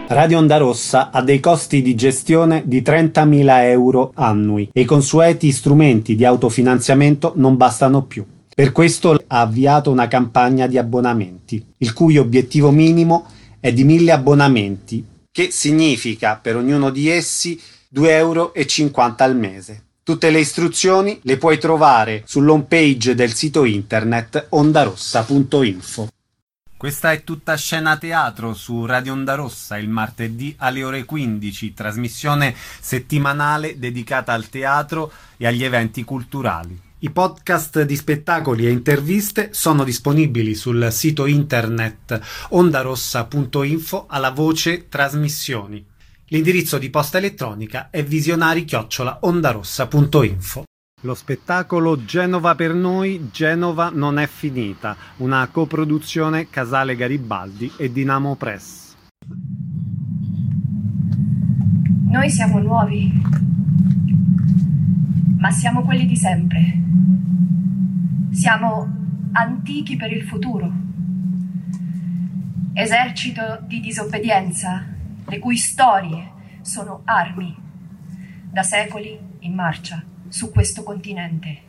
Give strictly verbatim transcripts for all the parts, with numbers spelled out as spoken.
Radio Onda Rossa ha dei costi di gestione di trentamila euro annui e i consueti strumenti di autofinanziamento non bastano più. Per questo ha avviato una campagna di abbonamenti, il cui obiettivo minimo è di mille abbonamenti, che significa per ognuno di essi due euro e cinquanta al mese. Tutte le istruzioni le puoi trovare sull'home page del sito internet ondarossa punto info. Questa è tutta scena teatro su Radio Onda Rossa il martedì alle ore quindici, trasmissione settimanale dedicata al teatro e agli eventi culturali. I podcast di spettacoli e interviste sono disponibili sul sito internet ondarossa punto info alla voce trasmissioni. L'indirizzo di posta elettronica è visionari chiocciola ondarossa punto info. Lo spettacolo Genova per noi, Genova non è finita, una coproduzione Casale Garibaldi e Dinamo Press. Noi siamo nuovi, ma siamo quelli di sempre. Siamo antichi per il futuro. Esercito di disobbedienza, le cui storie sono armi, da secoli in marcia su questo continente.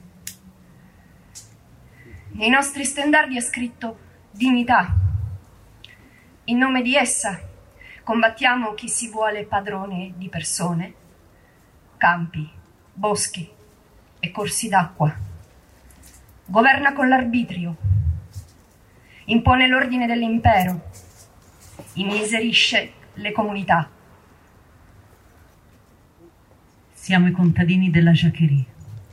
Nei nostri stendardi è scritto dignità. In nome di essa combattiamo chi si vuole padrone di persone, campi, boschi e corsi d'acqua. Governa con l'arbitrio, impone l'ordine dell'impero, immiserisce le comunità. Siamo i contadini della Jacquerie,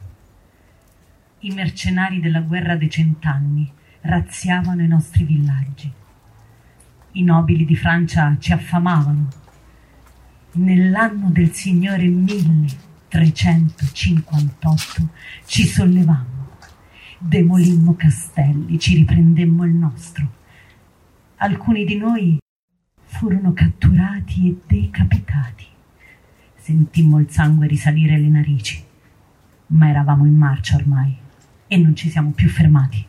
i mercenari della guerra dei cent'anni razziavano i nostri villaggi. I nobili di Francia ci affamavano. Nell'anno del Signore milletrecentocinquantotto ci sollevammo, demolimmo castelli, ci riprendemmo il nostro. Alcuni di noi furono catturati e decapitati. Sentimmo il sangue risalire le narici, ma eravamo in marcia ormai e non ci siamo più fermati.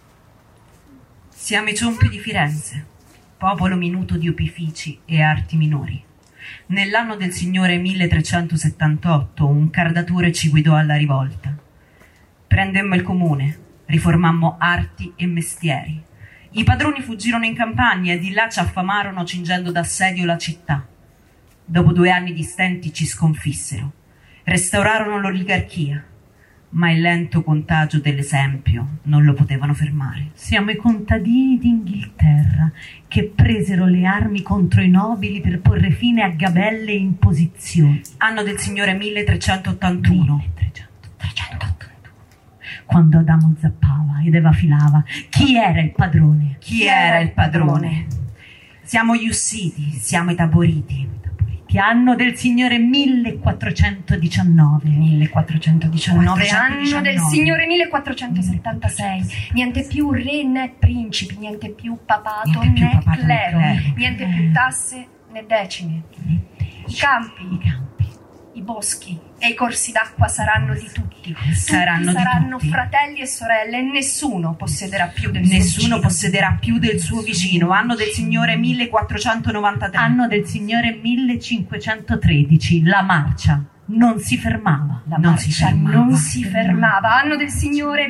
Siamo i ciompi di Firenze, popolo minuto di opifici e arti minori. Nell'anno del Signore milletrecentosettantotto un cardatore ci guidò alla rivolta. Prendemmo il comune, riformammo arti e mestieri. I padroni fuggirono in campagna e di là ci affamarono cingendo d'assedio la città. Dopo due anni di stenti ci sconfissero, restaurarono l'oligarchia, ma il lento contagio dell'esempio non lo potevano fermare. Siamo i contadini d'Inghilterra che presero le armi contro i nobili per porre fine a gabelle e imposizioni. Anno del Signore milletrecentottantuno. milletrecentottantuno. Quando Adamo zappava ed Eva filava, chi era il padrone? Chi era il padrone? Siamo gli Ussiti, siamo i Taboriti. Anno del Signore millequattrocentodiciannove. millequattrocentodiciannove. Anno del Signore millequattrocentosettantasei. Niente più re né principi, niente più papato niente più né papato clero, clero, niente più tasse né decime. I campi, I campi, i boschi e i corsi d'acqua saranno di tutti. Saranno tutti di saranno tutti. fratelli e sorelle e nessuno possederà più del suo Nessuno vicino. possederà più del suo vicino. Anno del Signore millequattrocentonovantatré. Anno del Signore millecinquecentotredici. La marcia non si fermava. La non marcia si fermava. non si fermava. Anno del Signore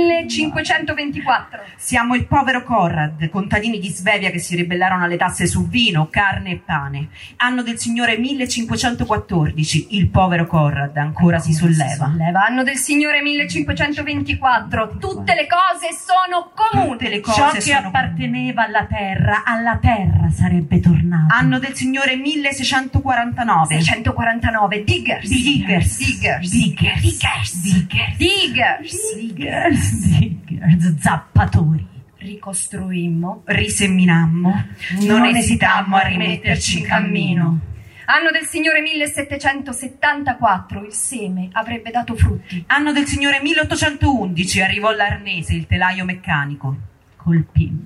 millecinquecentoventiquattro. Siamo il povero Conrad, contadini di Svevia che si ribellarono alle tasse su vino, carne e pane. Anno del Signore millecinquecentoquattordici. Il povero Conrad ancora si solleva. solleva. Anno del Signore millecinquecentoventiquattro. Tutte le cose sono comuni. Tutte le cose Ciò che sono apparteneva alla terra, alla terra sarebbe tornato. Anno del Signore milleseicentoquarantanove. seicentoquarantanove. Diggers. Diggers. Diggers. Diggers. Diggers. Diggers. Diggers. Diggers. Diggers. Zappatori. Ricostruimmo, riseminammo, non, non esitammo a rimetterci in cammino. Anno del Signore millesettecentosettantaquattro, il seme avrebbe dato frutti. Anno del Signore milleottocentoundici, arrivò l'Arnese, il telaio meccanico. Colpimmo.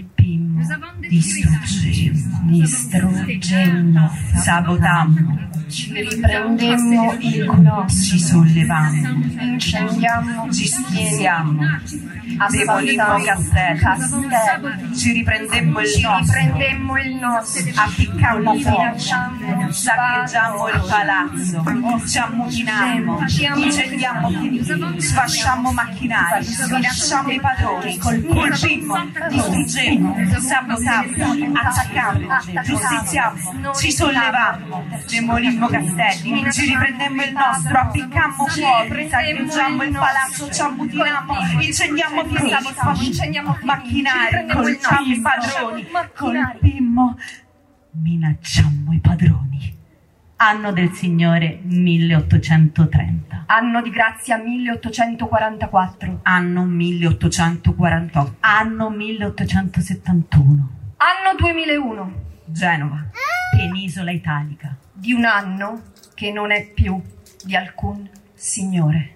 Colpimmo, distruggemmo, distruggemmo, sabotammo, ci riprendemmo il nostro, ci sollevammo, incendiammo, ci stiamo, demolimmo castelli, ci riprendemmo il nostro, il nostro appiccammo fuoco, saccheggiammo il palazzo, ci ammutinammo, incendiammo fili, sfasciammo macchinari, minacciammo i padroni, colpimmo, distruggemmo, sabotammo, attaccammo, giustiziammo, ci sollevammo, demolimmo castelli, ci riprendemmo il nostro, appiccammo fuoco, saccheggiammo il palazzo, ci ammutinammo, incendiammo fili, sfasciammo macchinari, colpimmo i padroni, colpimmo, minacciammo i padroni. Anno del Signore milleottocentotrenta. Anno di grazia milleottocentoquarantaquattro. Anno milleottocentoquarantotto. Anno milleottocentosettantuno. Anno duemilauno. Genova. Penisola italica. Di un anno che non è più di alcun signore.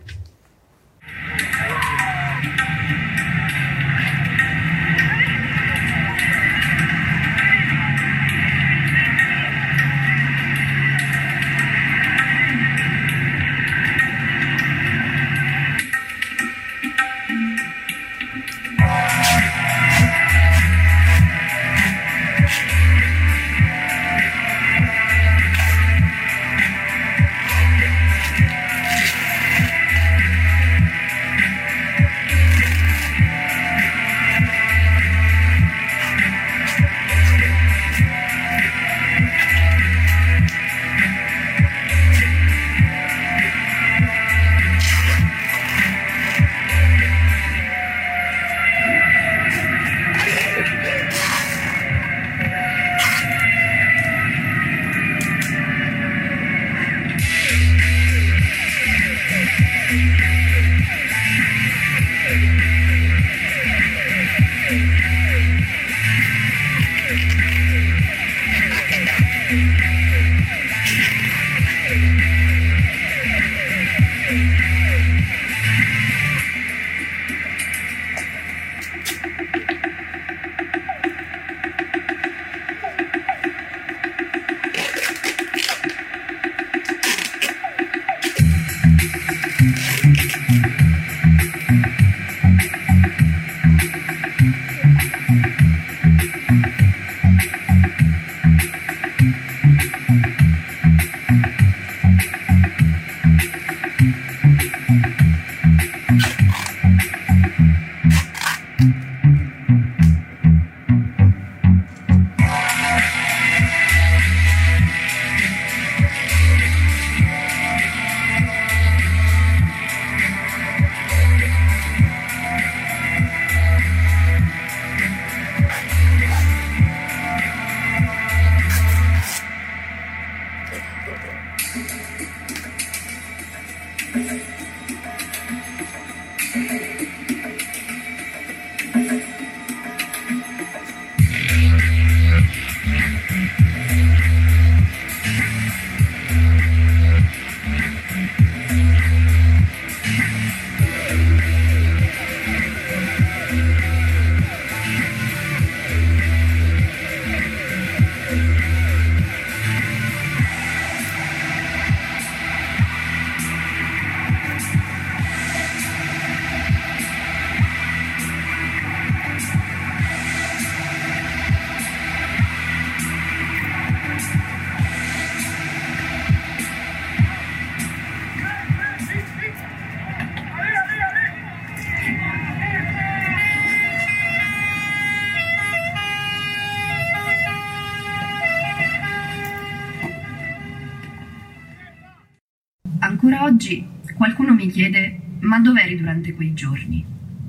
Ancora oggi qualcuno mi chiede: ma dov'eri durante quei giorni?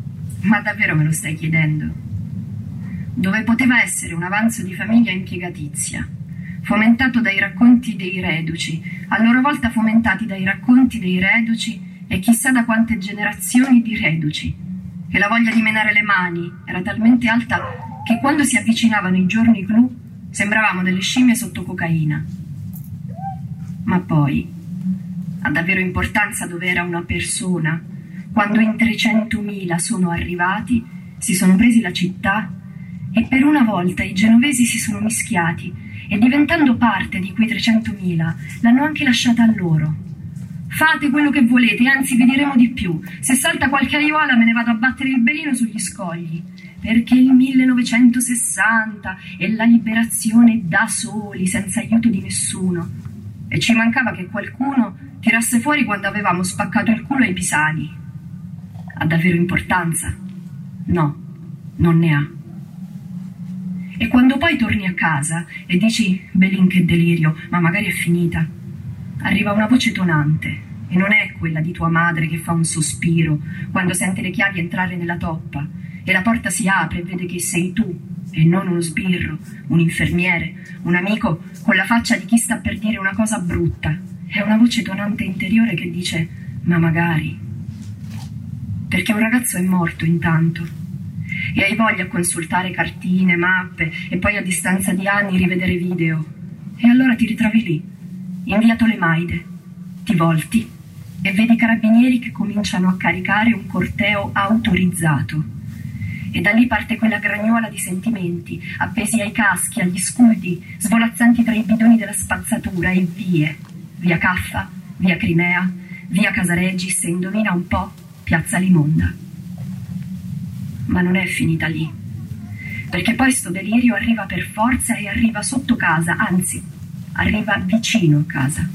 Ma davvero me lo stai chiedendo? Dove poteva essere un avanzo di famiglia impiegatizia, fomentato dai racconti dei reduci, a loro volta fomentati dai racconti dei reduci e chissà da quante generazioni di reduci, che la voglia di menare le mani era talmente alta che quando si avvicinavano i giorni clou sembravamo delle scimmie sotto cocaina. Ma poi, ha davvero importanza dove era una persona, quando in trecentomila sono arrivati, si sono presi la città E per una volta i genovesi si sono mischiati e, diventando parte di quei trecentomila, l'hanno anche lasciata a loro. Fate quello che volete, anzi vi diremo di più. Se salta qualche aiuola me ne vado a battere il belino sugli scogli. Perché il millenovecentosessanta e la liberazione da soli, senza aiuto di nessuno. E ci mancava che qualcuno tirasse fuori quando avevamo spaccato il culo ai pisani. Ha davvero importanza? No, non ne ha. E quando poi torni a casa e dici, Belin che delirio, ma magari è finita, arriva una voce tonante, e non è quella di tua madre che fa un sospiro quando sente le chiavi entrare nella toppa e la porta si apre e vede che sei tu e non uno sbirro, un infermiere, un amico con la faccia di chi sta per dire una cosa brutta. È una voce tonante interiore che dice, ma magari, perché un ragazzo è morto intanto e hai voglia a consultare cartine, mappe e poi a distanza di anni rivedere video. E allora ti ritrovi lì, in via Tolemaide, ti volti e vedi i carabinieri che cominciano a caricare un corteo autorizzato. E da lì parte quella gragnuola di sentimenti, appesi ai caschi, agli scudi, svolazzanti tra i bidoni della spazzatura e vie. Via Caffa, via Crimea, via Casaregis e indovina un po', piazza Limonda. Ma non è finita lì, perché poi sto delirio arriva per forza e arriva sotto casa, anzi, arriva vicino a casa.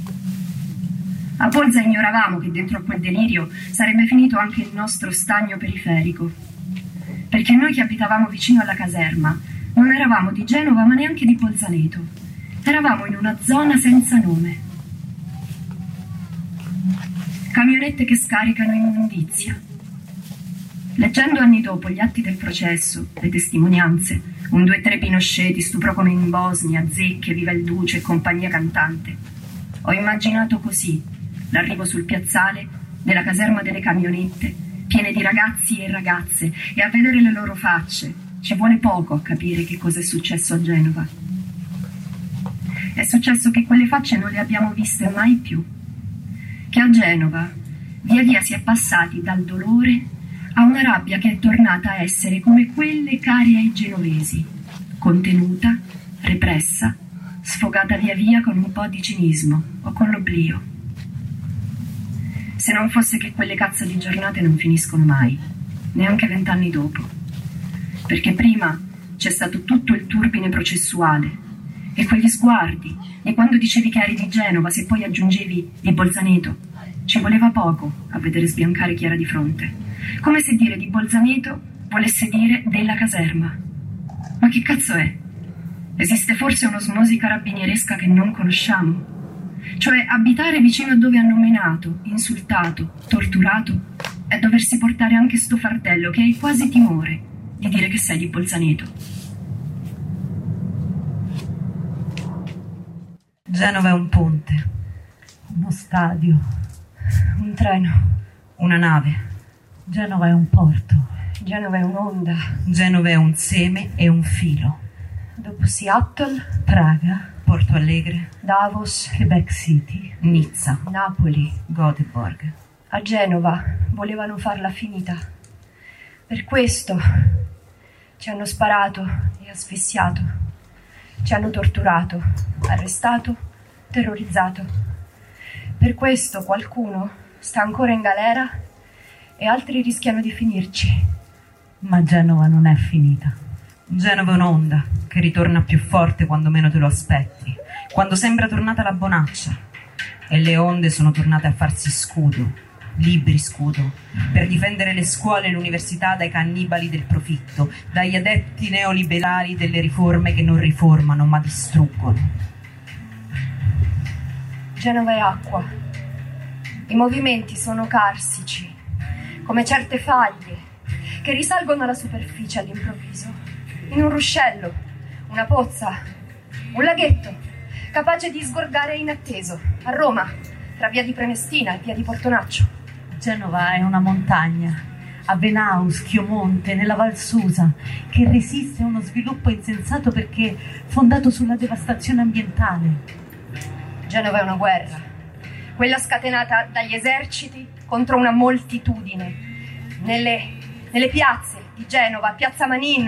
A Bolza ignoravamo che dentro a quel delirio sarebbe finito anche il nostro stagno periferico, perché noi che abitavamo vicino alla caserma non eravamo di Genova ma neanche di Bolzaneto, eravamo in una zona senza nome. Camionette che scaricano immondizia. Leggendo anni dopo gli atti del processo, le testimonianze, un due tre Pinochet, stupro come in Bosnia, zecche, viva il duce e compagnia cantante, ho immaginato così l'arrivo sul piazzale della caserma delle camionette piene di ragazzi e ragazze, e a vedere le loro facce ci vuole poco a capire che cosa è successo a Genova. È successo che quelle facce non le abbiamo viste mai più, che a Genova via via si è passati dal dolore a una rabbia che è tornata a essere come quelle care ai genovesi, contenuta, repressa, sfogata via via con un po' di cinismo o con l'oblio. Se non fosse che quelle cazzo di giornate non finiscono mai, neanche vent'anni dopo. Perché prima c'è stato tutto il turbine processuale e quegli sguardi, e quando dicevi che eri di Genova, se poi aggiungevi di Bolzaneto, ci voleva poco a vedere sbiancare chi era di fronte. Come se dire di Bolzaneto volesse dire della caserma. Ma che cazzo è? Esiste forse un'osmosi carabinieresca che non conosciamo? Cioè abitare vicino a dove hanno menato, insultato, torturato è doversi portare anche sto fardello che hai quasi timore di dire che sei di Bolzaneto. Genova è un ponte, Uno stadio, un treno. una nave. Genova è un porto. Genova è un'onda. Genova è un seme e un filo. Dopo Seattle, Praga, Porto Alegre, Davos, Quebec City, Nizza, Napoli. Göteborg. A Genova volevano farla finita. Per questo ci hanno sparato e asfissiato. Ci hanno torturato, arrestato, terrorizzato. Per questo qualcuno sta ancora in galera e altri rischiano di finirci. Ma Genova non è finita. Genova è un'onda che ritorna più forte quando meno te lo aspetti, quando sembra tornata la bonaccia. E le onde sono tornate a farsi scudo, libri scudo, per difendere le scuole e l'università dai cannibali del profitto, dagli adepti neoliberali delle riforme che non riformano ma distruggono. Genova è acqua. I movimenti sono carsici, come certe faglie che risalgono alla superficie all'improvviso, in un ruscello, una pozza, un laghetto, capace di sgorgare inatteso, a Roma, tra via di Prenestina e via di Portonaccio. Genova è una montagna, a Venaus, Chiomonte, nella Val Susa, che resiste a uno sviluppo insensato perché fondato sulla devastazione ambientale. Genova è una guerra, quella scatenata dagli eserciti contro una moltitudine. Nelle, nelle piazze di Genova, Piazza Manin,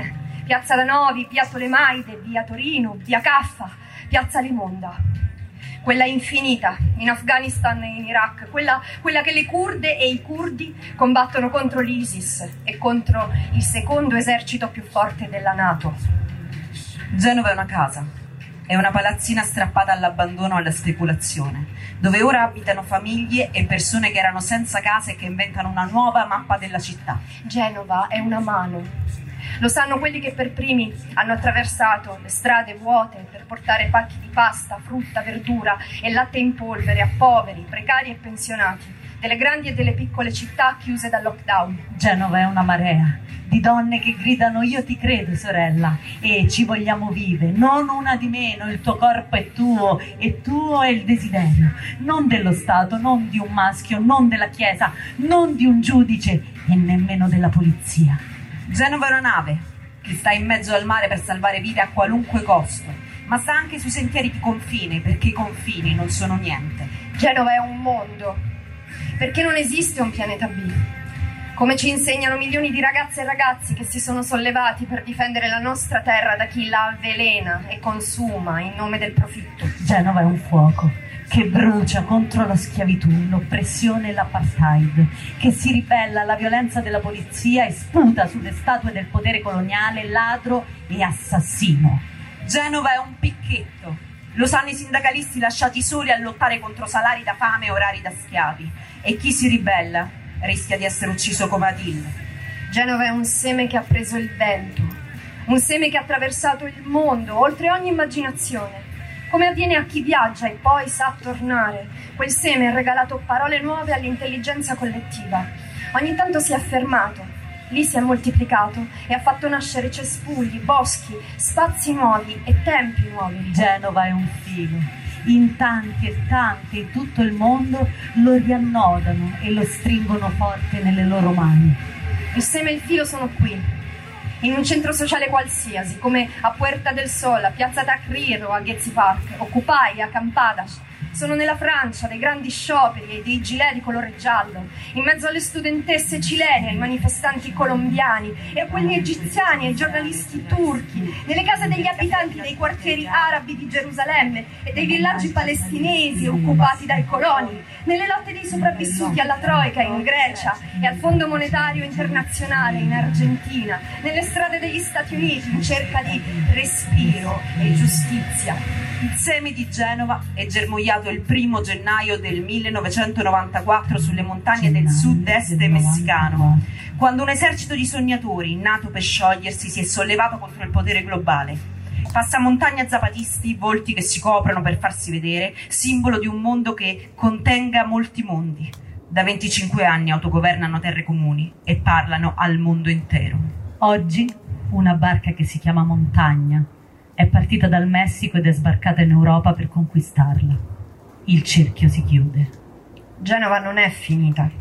Piazza Danovi, via Tolemaide, via Torino, via Caffa, piazza Limonda. Quella infinita in Afghanistan e in Iraq, quella, quella che le kurde e i curdi combattono contro l'ISIS e contro il secondo esercito più forte della NATO. Genova è una casa, è una palazzina strappata all'abbandono e alla speculazione, dove ora abitano famiglie e persone che erano senza casa e che inventano una nuova mappa della città. Genova è una mano. Lo sanno quelli che per primi hanno attraversato le strade vuote per portare pacchi di pasta, frutta, verdura e latte in polvere a poveri, precari e pensionati delle grandi e delle piccole città chiuse dal lockdown. Genova è una marea di donne che gridano io ti credo sorella e ci vogliamo vive, non una di meno, il tuo corpo è tuo e tuo è il desiderio, non dello Stato, non di un maschio, non della Chiesa, non di un giudice e nemmeno della polizia. Genova è una nave che sta in mezzo al mare per salvare vite a qualunque costo, ma sta anche sui sentieri di confine perché i confini non sono niente. Genova è un mondo, perché non esiste un pianeta B. Come ci insegnano milioni di ragazze e ragazzi che si sono sollevati per difendere la nostra terra da chi la avvelena e consuma in nome del profitto. Genova è un fuoco che brucia contro la schiavitù, l'oppressione e l'apartheid, che si ribella alla violenza della polizia e sputa sulle statue del potere coloniale, ladro e assassino. Genova è un picchetto, lo sanno i sindacalisti lasciati soli a lottare contro salari da fame e orari da schiavi, e chi si ribella rischia di essere ucciso come Adil. Genova è un seme che ha preso il vento, un seme che ha attraversato il mondo, oltre ogni immaginazione. Come avviene a chi viaggia e poi sa tornare, quel seme ha regalato parole nuove all'intelligenza collettiva. Ogni tanto si è fermato, lì si è moltiplicato e ha fatto nascere cespugli, boschi, spazi nuovi e tempi nuovi. Genova è un filo. In tanti e tanti in tutto il mondo lo riannodano e lo stringono forte nelle loro mani. Il seme e il filo sono qui, in un centro sociale qualsiasi, come a Puerta del Sol, a Piazza Tahrir o a Gezi Park, Occupy, a Campadas. Sono nella Francia dei grandi scioperi e dei gilet di colore giallo, in mezzo alle studentesse cilene, ai manifestanti colombiani e a quelli egiziani, ai giornalisti turchi, nelle case degli abitanti dei quartieri arabi di Gerusalemme e dei villaggi palestinesi occupati dai coloni, nelle lotte dei sopravvissuti alla Troika in Grecia e al Fondo Monetario Internazionale in Argentina, nelle strade degli Stati Uniti in cerca di respiro e giustizia. Il seme di Genova è germogliato il primo gennaio del millenovecentonovantaquattro sulle montagne del sud-est messicano, quando un esercito di sognatori nato per sciogliersi si è sollevato contro il potere globale. Passamontagna zapatisti, volti che si coprono per farsi vedere, simbolo di un mondo che contenga molti mondi. Da venticinque anni autogovernano terre comuni e parlano al mondo intero. Oggi una barca che si chiama Montagna è partita dal Messico ed è sbarcata in Europa per conquistarla. Il cerchio si chiude. Genova non è finita.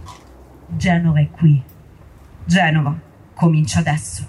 Genova è qui. Genova comincia adesso.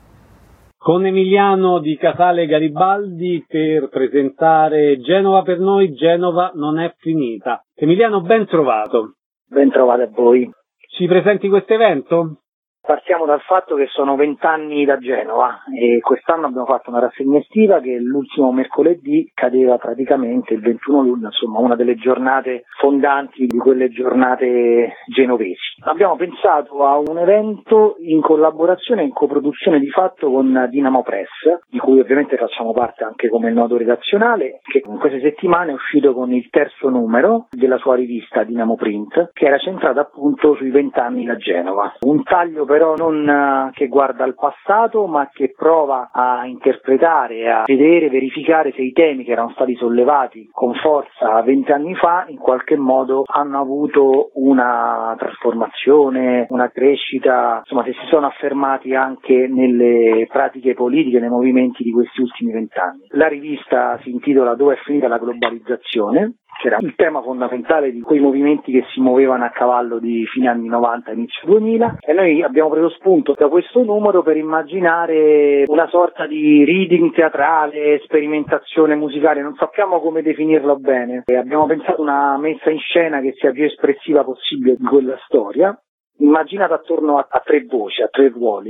Con Emiliano di Casale Garibaldi per presentare Genova per noi, Genova non è finita. Emiliano, ben trovato. Ben trovato a voi. Ci presenti questo evento? Partiamo dal fatto che sono vent'anni da Genova e quest'anno abbiamo fatto una rassegna estiva che l'ultimo mercoledì cadeva praticamente il ventuno luglio, insomma una delle giornate fondanti di quelle giornate genovesi. Abbiamo pensato a un evento in collaborazione e in coproduzione di fatto con Dinamo Press, di cui ovviamente facciamo parte anche come nodo redazionale, che in queste settimane è uscito con il terzo numero della sua rivista Dinamo Print, che era centrata appunto sui vent'anni da Genova. Un taglio però non che guarda al passato, ma che prova a interpretare, a vedere, verificare se i temi che erano stati sollevati con forza vent'anni fa in qualche modo hanno avuto una trasformazione, una crescita, insomma se si sono affermati anche nelle pratiche politiche, nei movimenti di questi ultimi vent'anni. La rivista si intitola Dove è finita la globalizzazione? Che era il tema fondamentale di quei movimenti che si muovevano a cavallo di fine anni novanta, inizio duemila, e noi abbiamo preso spunto da questo numero per immaginare una sorta di reading teatrale, sperimentazione musicale, non sappiamo come definirlo bene, e abbiamo pensato una messa in scena che sia più espressiva possibile di quella storia, immaginata attorno a, a tre voci, a tre ruoli,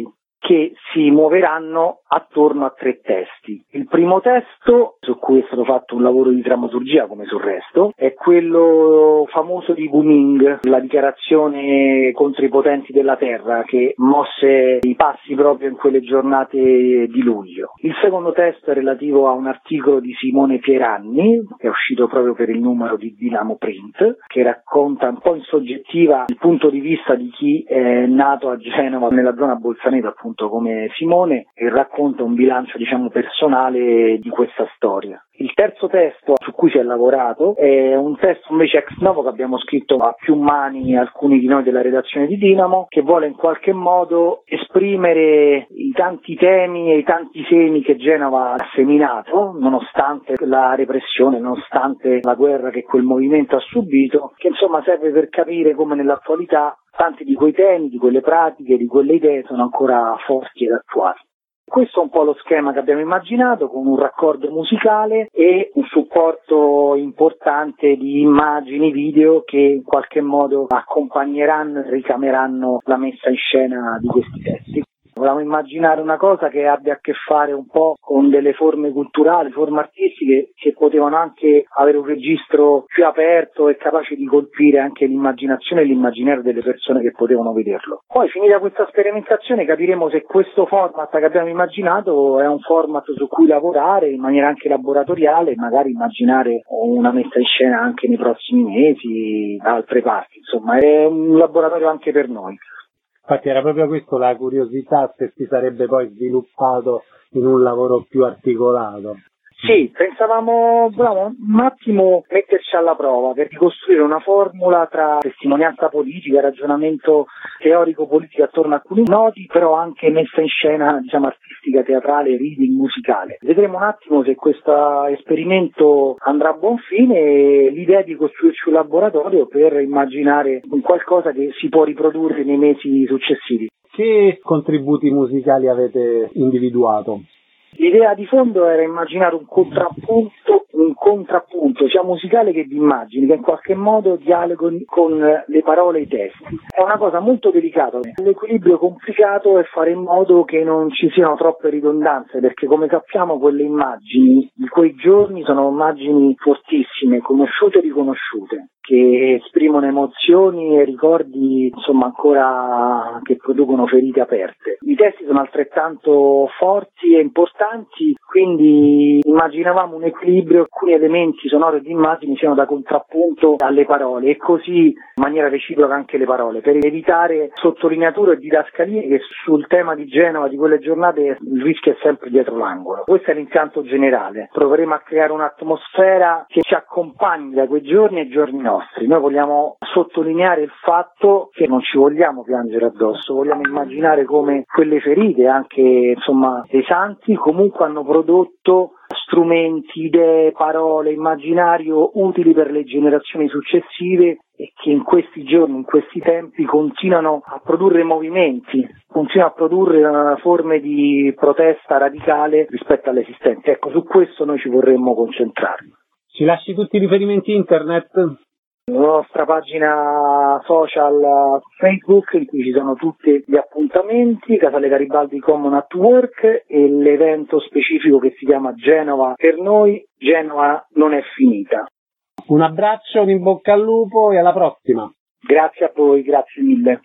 che si muoveranno attorno a tre testi. Il primo testo, su cui è stato fatto un lavoro di drammaturgia come sul resto, è quello famoso di Booming, la dichiarazione contro i potenti della terra che mosse i passi proprio in quelle giornate di luglio. Il secondo testo è relativo a un articolo di Simone Pieranni, che è uscito proprio per il numero di Dinamo Print, che racconta un po' in soggettiva il punto di vista di chi è nato a Genova, nella zona Bolzaneto appunto come Simone, e racconta un bilancio diciamo personale di questa storia. Il terzo testo su cui si è lavorato è un testo invece ex novo che abbiamo scritto a più mani alcuni di noi della redazione di Dinamo, che vuole in qualche modo esprimere i tanti temi e i tanti semi che Genova ha seminato nonostante la repressione, nonostante la guerra che quel movimento ha subito, che insomma serve per capire come nell'attualità tanti di quei temi, di quelle pratiche, di quelle idee sono ancora forti ed attuali. Questo è un po' lo schema che abbiamo immaginato, con un raccordo musicale e un supporto importante di immagini, video che in qualche modo accompagneranno e ricameranno la messa in scena di questi testi. Volevamo immaginare una cosa che abbia a che fare un po' con delle forme culturali, forme artistiche che potevano anche avere un registro più aperto e capace di colpire anche l'immaginazione e l'immaginario delle persone che potevano vederlo. Poi finita questa sperimentazione capiremo se questo format che abbiamo immaginato è un format su cui lavorare in maniera anche laboratoriale e magari immaginare una messa in scena anche nei prossimi mesi da altre parti. Insomma, è un laboratorio anche per noi. Infatti era proprio questo, la curiosità se si sarebbe poi sviluppato in un lavoro più articolato. Sì, pensavamo bravo, un attimo metterci alla prova per ricostruire una formula tra testimonianza politica, ragionamento teorico-politico attorno a alcuni nodi, però anche messa in scena diciamo artistica, teatrale, reading, musicale. Vedremo un attimo se questo esperimento andrà a buon fine e l'idea di costruirci un laboratorio per immaginare un qualcosa che si può riprodurre nei mesi successivi. Che contributi musicali avete individuato? L'idea di fondo era immaginare un contrappunto, un contrappunto sia musicale che di immagini, che in qualche modo dialoghi con le parole e i testi. È una cosa molto delicata, l'equilibrio complicato è fare in modo che non ci siano troppe ridondanze, perché come sappiamo quelle immagini di quei giorni sono immagini fortissime, conosciute e riconosciute, che esprimono emozioni e ricordi insomma ancora che producono ferite aperte. I testi sono altrettanto forti e importanti, quindi immaginavamo un equilibrio, alcuni elementi sonori di immagini siano da contrappunto alle parole e così in maniera reciproca anche le parole, per evitare sottolineature e didascalie che sul tema di Genova di quelle giornate il rischio è sempre dietro l'angolo. Questo è l'impianto generale, proveremo a creare un'atmosfera che ci accompagni da quei giorni ai giorni nostri. Noi vogliamo sottolineare il fatto che non ci vogliamo piangere addosso, vogliamo immaginare come quelle ferite, anche insomma pesanti, comunque hanno prodotto strumenti, idee, parole, immaginario utili per le generazioni successive e che in questi giorni, in questi tempi continuano a produrre movimenti, continuano a produrre forme di protesta radicale rispetto all'esistente. Ecco, su questo noi ci vorremmo concentrare. Ci lasci tutti i riferimenti internet? La nostra pagina social Facebook in cui ci sono tutti gli appuntamenti, Casale Garibaldi Common at Work e l'evento specifico che si chiama Genova per noi, Genova non è finita. Un abbraccio, un in bocca al lupo e alla prossima. Grazie a voi, grazie mille.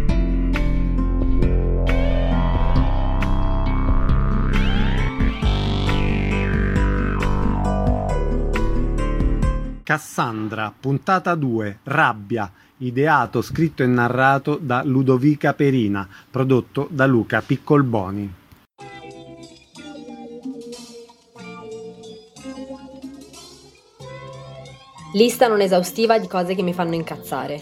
Cassandra, puntata due, Rabbia, ideato, scritto e narrato da Ludovica Perina, prodotto da Luca Piccolboni. Lista non esaustiva di cose che mi fanno incazzare.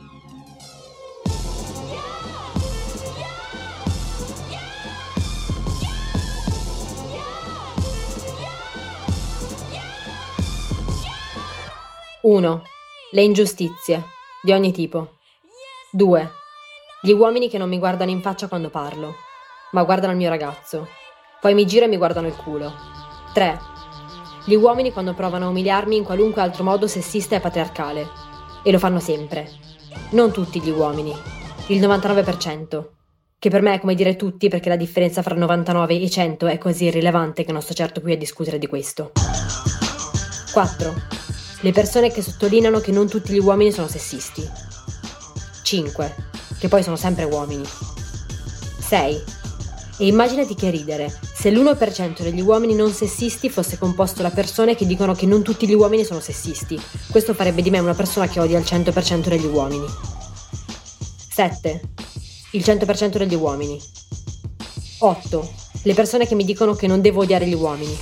uno. Le ingiustizie, di ogni tipo. due. Gli uomini che non mi guardano in faccia quando parlo, ma guardano il mio ragazzo. Poi mi giro e mi guardano il culo. tre. Gli uomini quando provano a umiliarmi in qualunque altro modo sessista e patriarcale. E lo fanno sempre. Non tutti gli uomini, il novantanove per cento. che per me è come dire tutti perché la differenza fra novantanove e cento è così irrilevante che non sto certo qui a discutere di questo. quattro. Le persone che sottolineano che non tutti gli uomini sono sessisti. cinque. Che poi sono sempre uomini. sei. E immaginati che ridere se l'uno per cento degli uomini non sessisti fosse composto da persone che dicono che non tutti gli uomini sono sessisti. Questo farebbe di me una persona che odia il cento per cento degli uomini. sette. Il cento per cento degli uomini. otto. Le persone che mi dicono che non devo odiare gli uomini.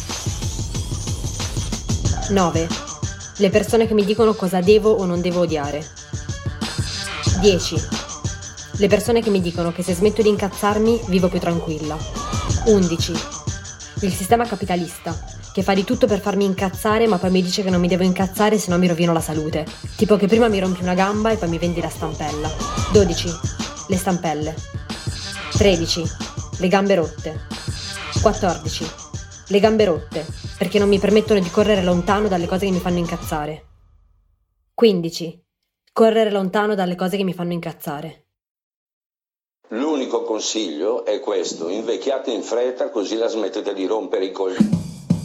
nove. Le persone che mi dicono cosa devo o non devo odiare. dieci. Le persone che mi dicono che se smetto di incazzarmi vivo più tranquilla. undici. Il sistema capitalista, che fa di tutto per farmi incazzare ma poi mi dice che non mi devo incazzare se no mi rovino la salute. Tipo che prima mi rompi una gamba e poi mi vendi la stampella. dodici. Le stampelle. tredici. Le gambe rotte. quattordici. Le gambe rotte, perché non mi permettono di correre lontano dalle cose che mi fanno incazzare. quindici. Correre lontano dalle cose che mi fanno incazzare. L'unico consiglio è questo: invecchiate in fretta così la smettete di rompere i coglioni.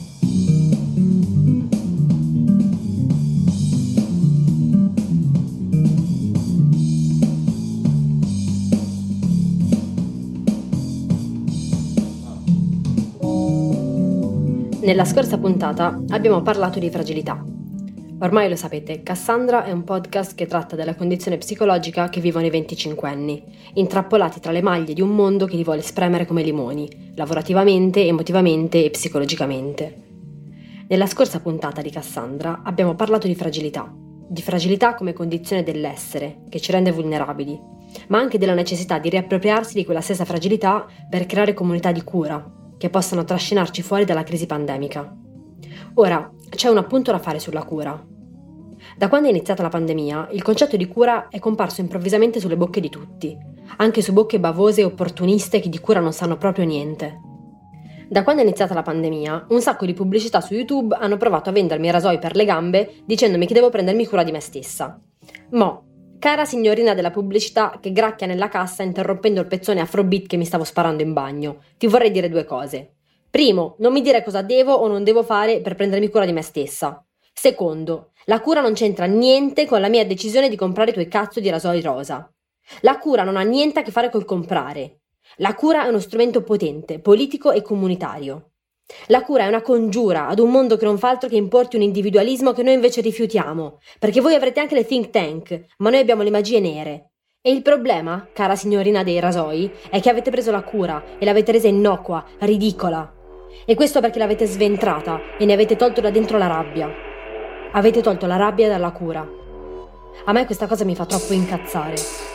Nella scorsa puntata abbiamo parlato di fragilità. Ormai lo sapete, Cassandra è un podcast che tratta della condizione psicologica che vivono i venticinquenni, intrappolati tra le maglie di un mondo che li vuole spremere come limoni, lavorativamente, emotivamente e psicologicamente. Nella scorsa puntata di Cassandra abbiamo parlato di fragilità, di fragilità come condizione dell'essere, che ci rende vulnerabili, ma anche della necessità di riappropriarsi di quella stessa fragilità per creare comunità di cura, che possano trascinarci fuori dalla crisi pandemica. Ora, c'è un appunto da fare sulla cura. Da quando è iniziata la pandemia, il concetto di cura è comparso improvvisamente sulle bocche di tutti, anche su bocche bavose e opportuniste che di cura non sanno proprio niente. Da quando è iniziata la pandemia, un sacco di pubblicità su YouTube hanno provato a vendermi rasoi per le gambe dicendomi che devo prendermi cura di me stessa. Mo, cara signorina della pubblicità che gracchia nella cassa interrompendo il pezzone afrobeat che mi stavo sparando in bagno, ti vorrei dire due cose. Primo, non mi dire cosa devo o non devo fare per prendermi cura di me stessa. Secondo, la cura non c'entra niente con la mia decisione di comprare i tuoi cazzo di rasoi rosa. La cura non ha niente a che fare col comprare. La cura è uno strumento potente, politico e comunitario. La cura è una congiura ad un mondo che non fa altro che importi un individualismo che noi invece rifiutiamo, perché voi avrete anche le think tank, ma noi abbiamo le magie nere. E il problema, cara signorina dei rasoi, è che avete preso la cura e l'avete resa innocua, ridicola. E questo perché l'avete sventrata e ne avete tolto da dentro la rabbia. Avete tolto la rabbia dalla cura. A me questa cosa mi fa troppo incazzare.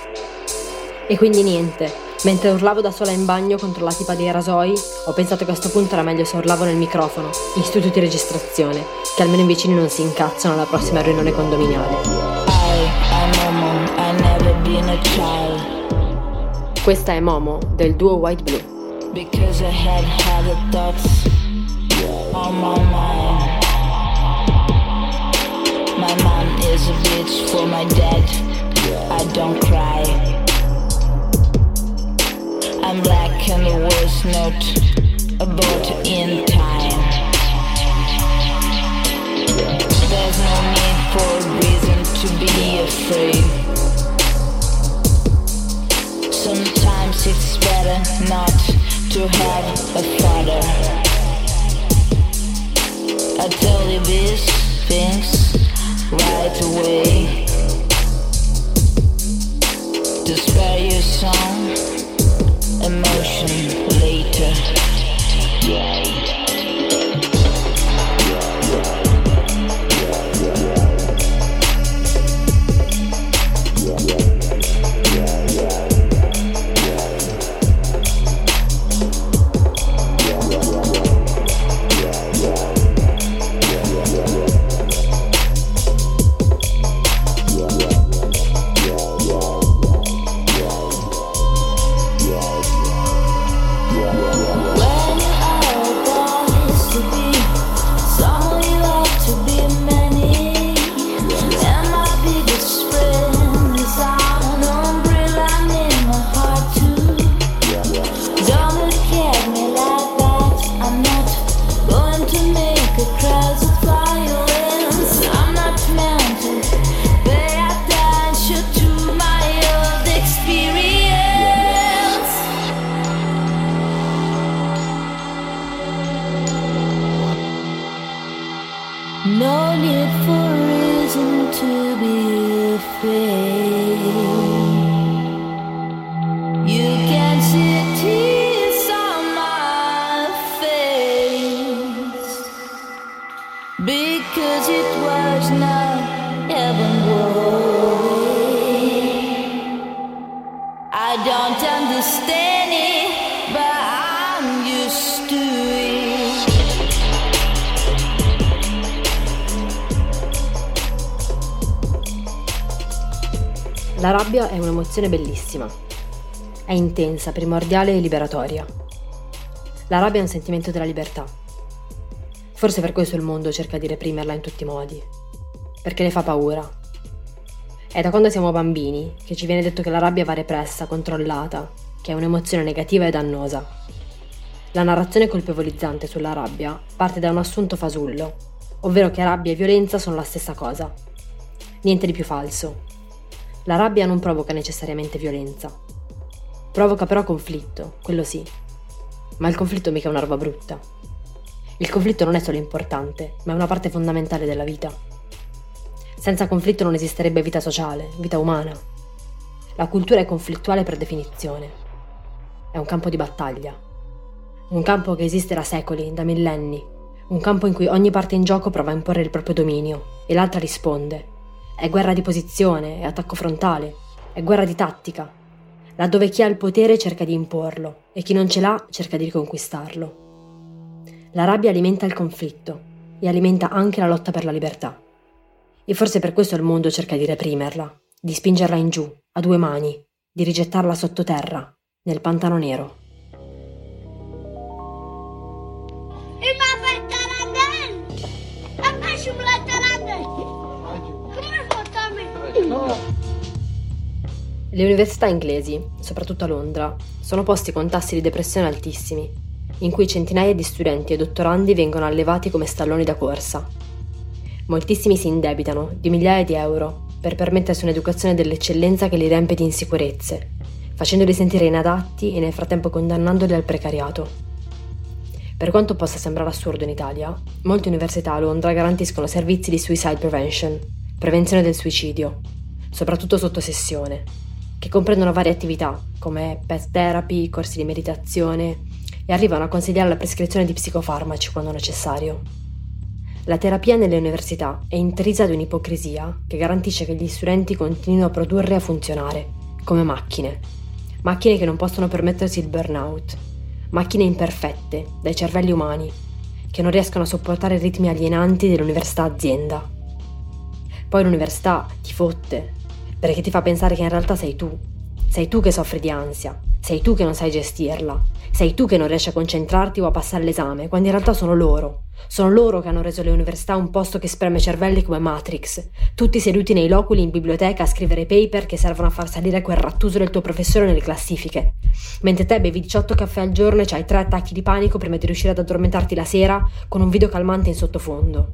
E quindi niente, mentre urlavo da sola in bagno contro la tipa dei rasoi, ho pensato che a questo punto era meglio se urlavo nel microfono, in studio di registrazione, che almeno i vicini non si incazzano alla prossima riunione condominiale. Questa è Momo, del duo White Blue. Because I had other thoughts on my mind. My mom is a bitch for my dad. I don't cry. I'm black and the worst note about in time. There's no need for reason to be afraid. Sometimes it's better not to have a father. I tell you these things right away to spare you some emotion later. When you're No need for reason to be afraid. You can see tears on my face, because it was not heaven way. I don't understand it, but I'm used to it. La rabbia è un'emozione bellissima. È intensa, primordiale e liberatoria. La rabbia è un sentimento della libertà. Forse per questo il mondo cerca di reprimerla in tutti i modi. Perché le fa paura. È da quando siamo bambini che ci viene detto che la rabbia va repressa, controllata, che è un'emozione negativa e dannosa. La narrazione colpevolizzante sulla rabbia parte da un assunto fasullo, ovvero che rabbia e violenza sono la stessa cosa. Niente di più falso. La rabbia non provoca necessariamente violenza. Provoca però conflitto, quello sì. Ma il conflitto mica è una roba brutta. Il conflitto non è solo importante, ma è una parte fondamentale della vita. Senza conflitto non esisterebbe vita sociale, vita umana. La cultura è conflittuale per definizione. È un campo di battaglia. Un campo che esiste da secoli, da millenni. Un campo in cui ogni parte in gioco prova a imporre il proprio dominio e l'altra risponde. È guerra di posizione, è attacco frontale, è guerra di tattica, laddove chi ha il potere cerca di imporlo e chi non ce l'ha cerca di riconquistarlo. La rabbia alimenta il conflitto e alimenta anche la lotta per la libertà. E forse per questo il mondo cerca di reprimerla, di spingerla in giù, a due mani, di rigettarla sottoterra, nel pantano nero. Le università inglesi, soprattutto a Londra, sono posti con tassi di depressione altissimi, in cui centinaia di studenti e dottorandi vengono allevati come stalloni da corsa. Moltissimi si indebitano di migliaia di euro per permettersi un'educazione dell'eccellenza che li riempie di insicurezze, facendoli sentire inadatti e nel frattempo condannandoli al precariato. Per quanto possa sembrare assurdo in Italia, molte università a Londra garantiscono servizi di suicide prevention, prevenzione del suicidio, soprattutto sotto sessione, che comprendono varie attività come pet therapy, corsi di meditazione e arrivano a consigliare la prescrizione di psicofarmaci quando necessario. La terapia nelle università è intrisa di un'ipocrisia che garantisce che gli studenti continuino a produrre e a funzionare, come macchine. Macchine che non possono permettersi il burnout. Macchine imperfette, dai cervelli umani, che non riescono a sopportare i ritmi alienanti dell'università azienda. Poi l'università ti fotte, perché ti fa pensare che in realtà sei tu. Sei tu che soffri di ansia, sei tu che non sai gestirla, sei tu che non riesci a concentrarti o a passare l'esame, quando in realtà sono loro. Sono loro che hanno reso le università un posto che spreme cervelli come Matrix, tutti seduti nei loculi in biblioteca a scrivere paper che servono a far salire quel rattuso del tuo professore nelle classifiche. Mentre te bevi diciotto caffè al giorno e c'hai tre attacchi di panico prima di riuscire ad addormentarti la sera con un video calmante in sottofondo.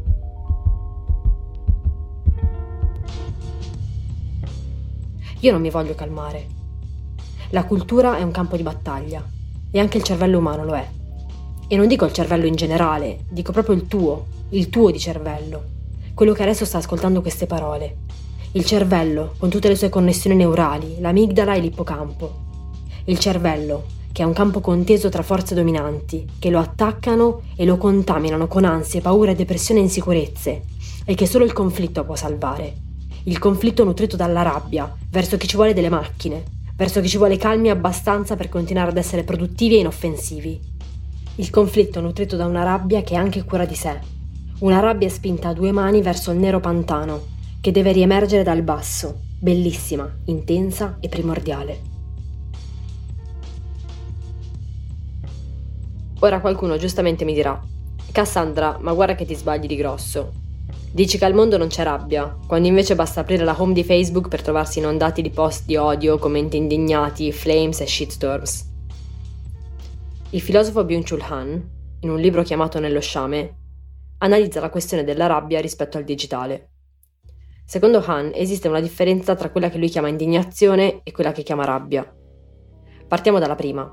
Io non mi voglio calmare. La cultura è un campo di battaglia e anche il cervello umano lo è. E non dico il cervello in generale, dico proprio il tuo, il tuo di cervello, quello che adesso sta ascoltando queste parole. Il cervello con tutte le sue connessioni neurali, l'amigdala e l'ippocampo. Il cervello che è un campo conteso tra forze dominanti che lo attaccano e lo contaminano con ansie, paure, depressione e insicurezze e che solo il conflitto può salvare. Il conflitto nutrito dalla rabbia verso chi ci vuole delle macchine, verso chi ci vuole calmi abbastanza per continuare ad essere produttivi e inoffensivi. Il conflitto nutrito da una rabbia che è anche cura di sé, una rabbia spinta a due mani verso il nero pantano, che deve riemergere dal basso, bellissima, intensa e primordiale. Ora qualcuno giustamente mi dirà: Cassandra, ma guarda che ti sbagli di grosso. Dici che al mondo non c'è rabbia, quando invece basta aprire la home di Facebook per trovarsi inondati di post di odio, commenti indignati, flames e shitstorms. Il filosofo Byung-Chul Han, in un libro chiamato Nello sciame, analizza la questione della rabbia rispetto al digitale. Secondo Han esiste una differenza tra quella che lui chiama indignazione e quella che chiama rabbia. Partiamo dalla prima.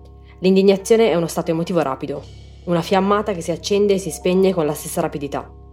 L'indignazione è uno stato emotivo rapido, una fiammata che si accende e si spegne con la stessa rapidità.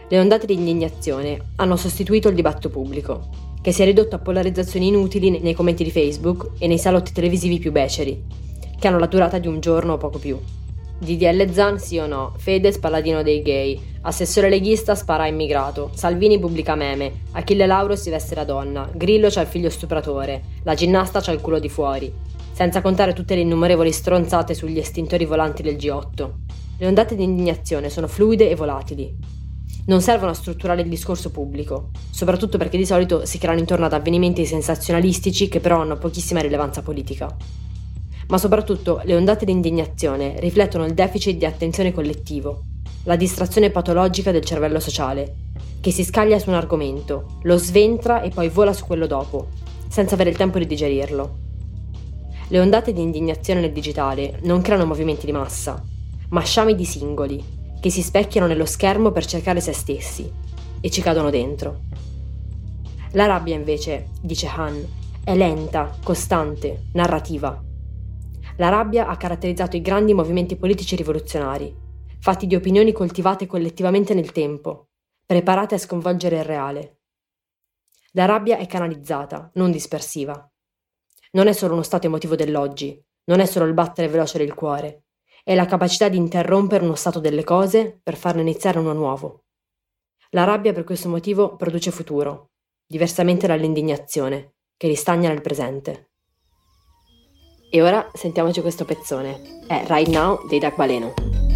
Le ondate di indignazione hanno sostituito il dibattito pubblico, che si è ridotto a polarizzazioni inutili nei commenti di Facebook e nei salotti televisivi più beceri, che hanno la durata di un giorno o poco più. D D L Zan sì o no, Fedez paladino dei gay, assessore leghista spara a immigrato, Salvini pubblica meme, Achille Lauro si veste da donna, Grillo c'ha il figlio stupratore, la ginnasta c'ha il culo di fuori, senza contare tutte le innumerevoli stronzate sugli estintori volanti del G otto. Le ondate di indignazione sono fluide e volatili. Non servono a strutturare il discorso pubblico, soprattutto perché di solito si creano intorno ad avvenimenti sensazionalistici che però hanno pochissima rilevanza politica. Ma soprattutto le ondate di indignazione riflettono il deficit di attenzione collettivo, la distrazione patologica del cervello sociale, che si scaglia su un argomento, lo sventra e poi vola su quello dopo, senza avere il tempo di digerirlo. Le ondate di indignazione nel digitale non creano movimenti di massa, ma sciami di singoli, che si specchiano nello schermo per cercare se stessi, e ci cadono dentro. La rabbia invece, dice Han, è lenta, costante, narrativa. La rabbia ha caratterizzato i grandi movimenti politici rivoluzionari, fatti di opinioni coltivate collettivamente nel tempo, preparate a sconvolgere il reale. La rabbia è canalizzata, non dispersiva. Non è solo uno stato emotivo dell'oggi, non è solo il battere veloce del cuore, è la capacità di interrompere uno stato delle cose per farne iniziare uno nuovo. La rabbia per questo motivo produce futuro, diversamente dall'indignazione, che ristagna nel presente. E ora sentiamoci questo pezzone. È Right Now dei Dac Baleno.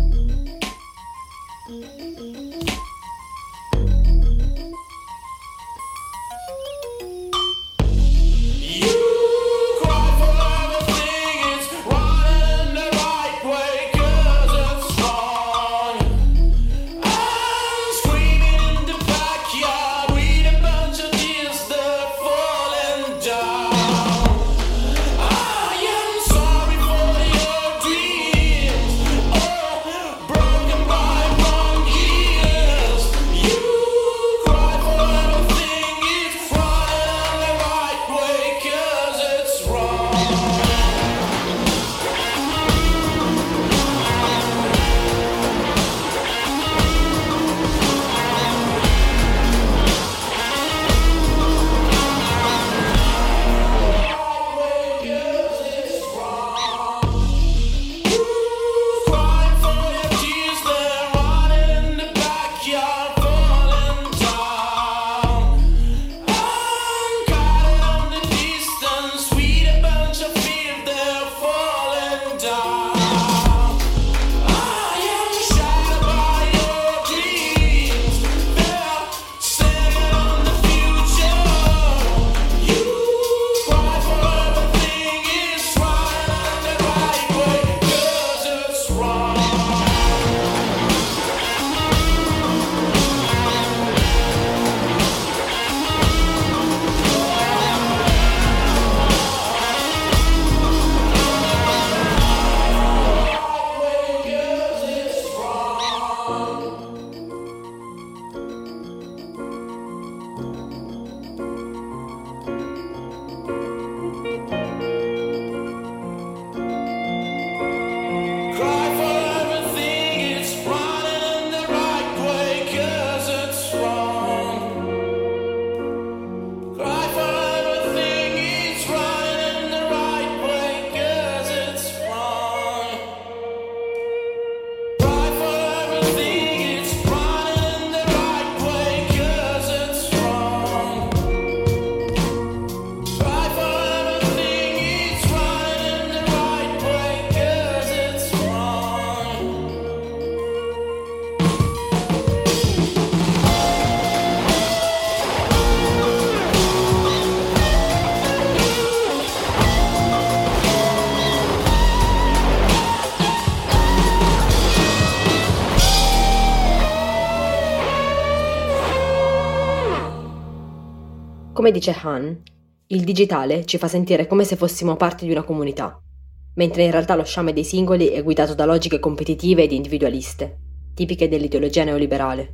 Come dice Han, il digitale ci fa sentire come se fossimo parte di una comunità, mentre in realtà lo sciame dei singoli è guidato da logiche competitive ed individualiste, tipiche dell'ideologia neoliberale.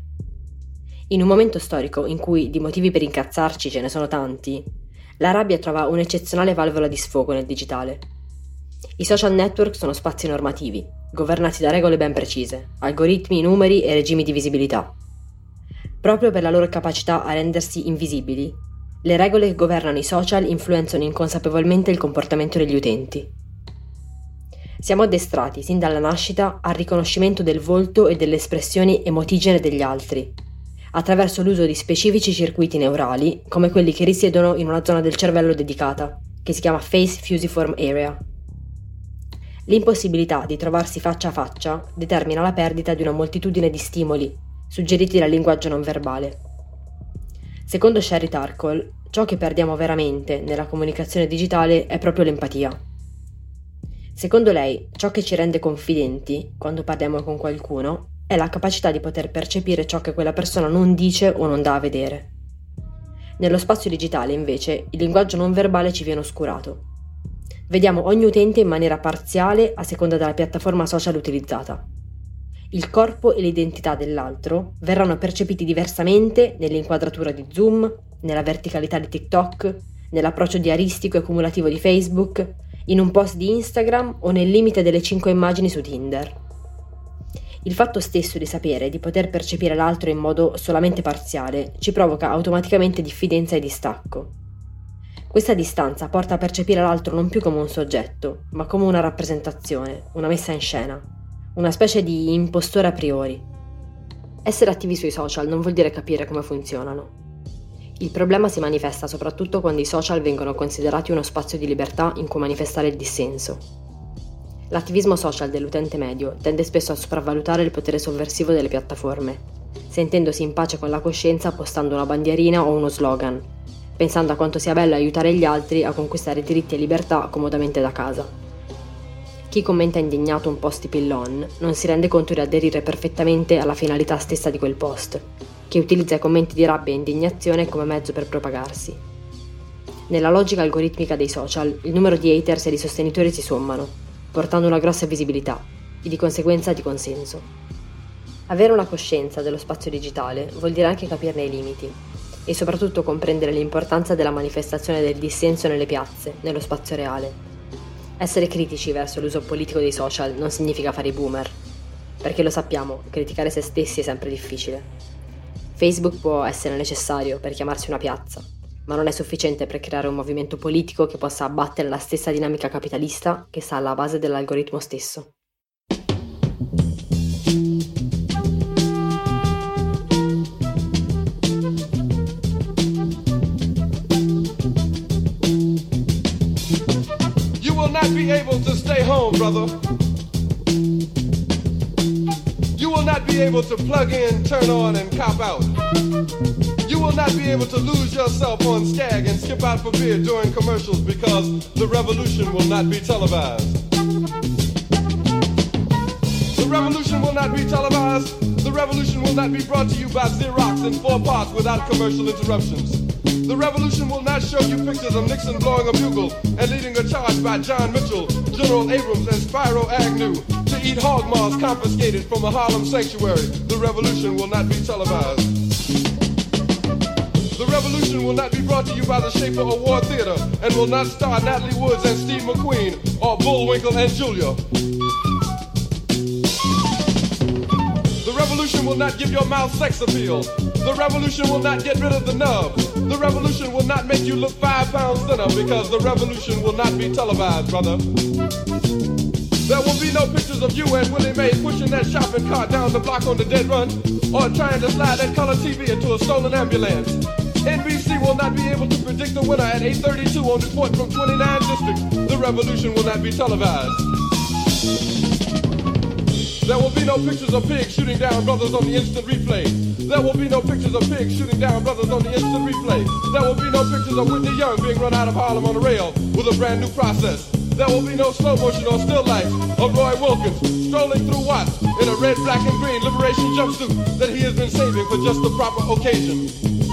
In un momento storico in cui di motivi per incazzarci ce ne sono tanti, la rabbia trova un'eccezionale valvola di sfogo nel digitale. I social network sono spazi normativi, governati da regole ben precise, algoritmi, numeri e regimi di visibilità. Proprio per la loro capacità a rendersi invisibili, le regole che governano i social influenzano inconsapevolmente il comportamento degli utenti. Siamo addestrati sin dalla nascita al riconoscimento del volto e delle espressioni emotigene degli altri, attraverso l'uso di specifici circuiti neurali come quelli che risiedono in una zona del cervello dedicata, che si chiama Face Fusiform Area. L'impossibilità di trovarsi faccia a faccia determina la perdita di una moltitudine di stimoli, suggeriti dal linguaggio non verbale. Secondo Sherry Turkle, ciò che perdiamo veramente nella comunicazione digitale è proprio l'empatia. Secondo lei, ciò che ci rende confidenti, quando parliamo con qualcuno, è la capacità di poter percepire ciò che quella persona non dice o non dà a vedere. Nello spazio digitale, invece, il linguaggio non verbale ci viene oscurato. Vediamo ogni utente in maniera parziale a seconda della piattaforma social utilizzata. Il corpo e l'identità dell'altro verranno percepiti diversamente nell'inquadratura di Zoom, nella verticalità di TikTok, nell'approccio diaristico e cumulativo di Facebook, in un post di Instagram o nel limite delle cinque immagini su Tinder. Il fatto stesso di sapere di poter percepire l'altro in modo solamente parziale ci provoca automaticamente diffidenza e distacco. Questa distanza porta a percepire l'altro non più come un soggetto, ma come una rappresentazione, una messa in scena, una specie di impostore a priori. Essere attivi sui social non vuol dire capire come funzionano. Il problema si manifesta soprattutto quando i social vengono considerati uno spazio di libertà in cui manifestare il dissenso. L'attivismo social dell'utente medio tende spesso a sopravvalutare il potere sovversivo delle piattaforme, sentendosi in pace con la coscienza postando una bandierina o uno slogan, pensando a quanto sia bello aiutare gli altri a conquistare diritti e libertà comodamente da casa. Chi commenta indignato un post di Pillon non si rende conto di aderire perfettamente alla finalità stessa di quel post, che utilizza i commenti di rabbia e indignazione come mezzo per propagarsi. Nella logica algoritmica dei social, il numero di haters e di sostenitori si sommano, portando una grossa visibilità e di conseguenza di consenso. Avere una coscienza dello spazio digitale vuol dire anche capirne i limiti e soprattutto comprendere l'importanza della manifestazione del dissenso nelle piazze, nello spazio reale. Essere critici verso l'uso politico dei social non significa fare i boomer, perché lo sappiamo, criticare se stessi è sempre difficile. Facebook può essere necessario per chiamarsi una piazza, ma non è sufficiente per creare un movimento politico che possa abbattere la stessa dinamica capitalista che sta alla base dell'algoritmo stesso. You will not be able to stay home, brother. You will not be able to plug in, turn on, and cop out. You will not be able to lose yourself on Skag and skip out for beer during commercials because the revolution will not be televised. The revolution will not be televised. The revolution will not be brought to you by Xerox in four parts without commercial interruptions. The revolution will not show you pictures of Nixon blowing a bugle and leading a charge by John Mitchell, General Abrams, and Spyro Agnew to eat hog maws confiscated from a Harlem sanctuary. The revolution will not be televised. The revolution will not be brought to you by the Schaefer Award Theater and will not star Natalie Woods and Steve McQueen or Bullwinkle and Julia. The revolution will not give your mouth sex appeal. The revolution will not get rid of the nub. The revolution will not make you look five pounds thinner because the revolution will not be televised, brother. There will be no pictures of you and Willie Mae pushing that shopping cart down the block on the dead run or trying to slide that color T V into a stolen ambulance. N B C will not be able to predict the winner at eight thirty-two on Report from twenty-nine districts. The revolution will not be televised. There will be no pictures of pigs shooting down brothers on the instant replay. There will be no pictures of pigs shooting down brothers on the instant replay. There will be no pictures of Whitney Young being run out of Harlem on a rail with a brand new process. There will be no slow motion or still life of Roy Wilkins strolling through Watts in a red, black, and green liberation jumpsuit that he has been saving for just the proper occasion.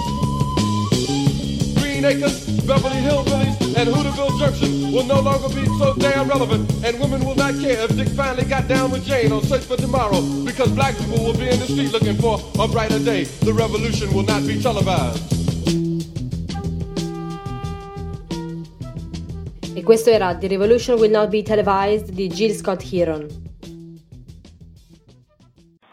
Green Acres, Beverly Hillbillies, and Hooterville Junction will no longer be so damn relevant, and women will not care if Dick finally got down with Jane on Search for Tomorrow, because black people will be in the street looking for a brighter day. The revolution will not be televised. E questo era The Revolution Will Not Be Televised di Jill Scott Heron.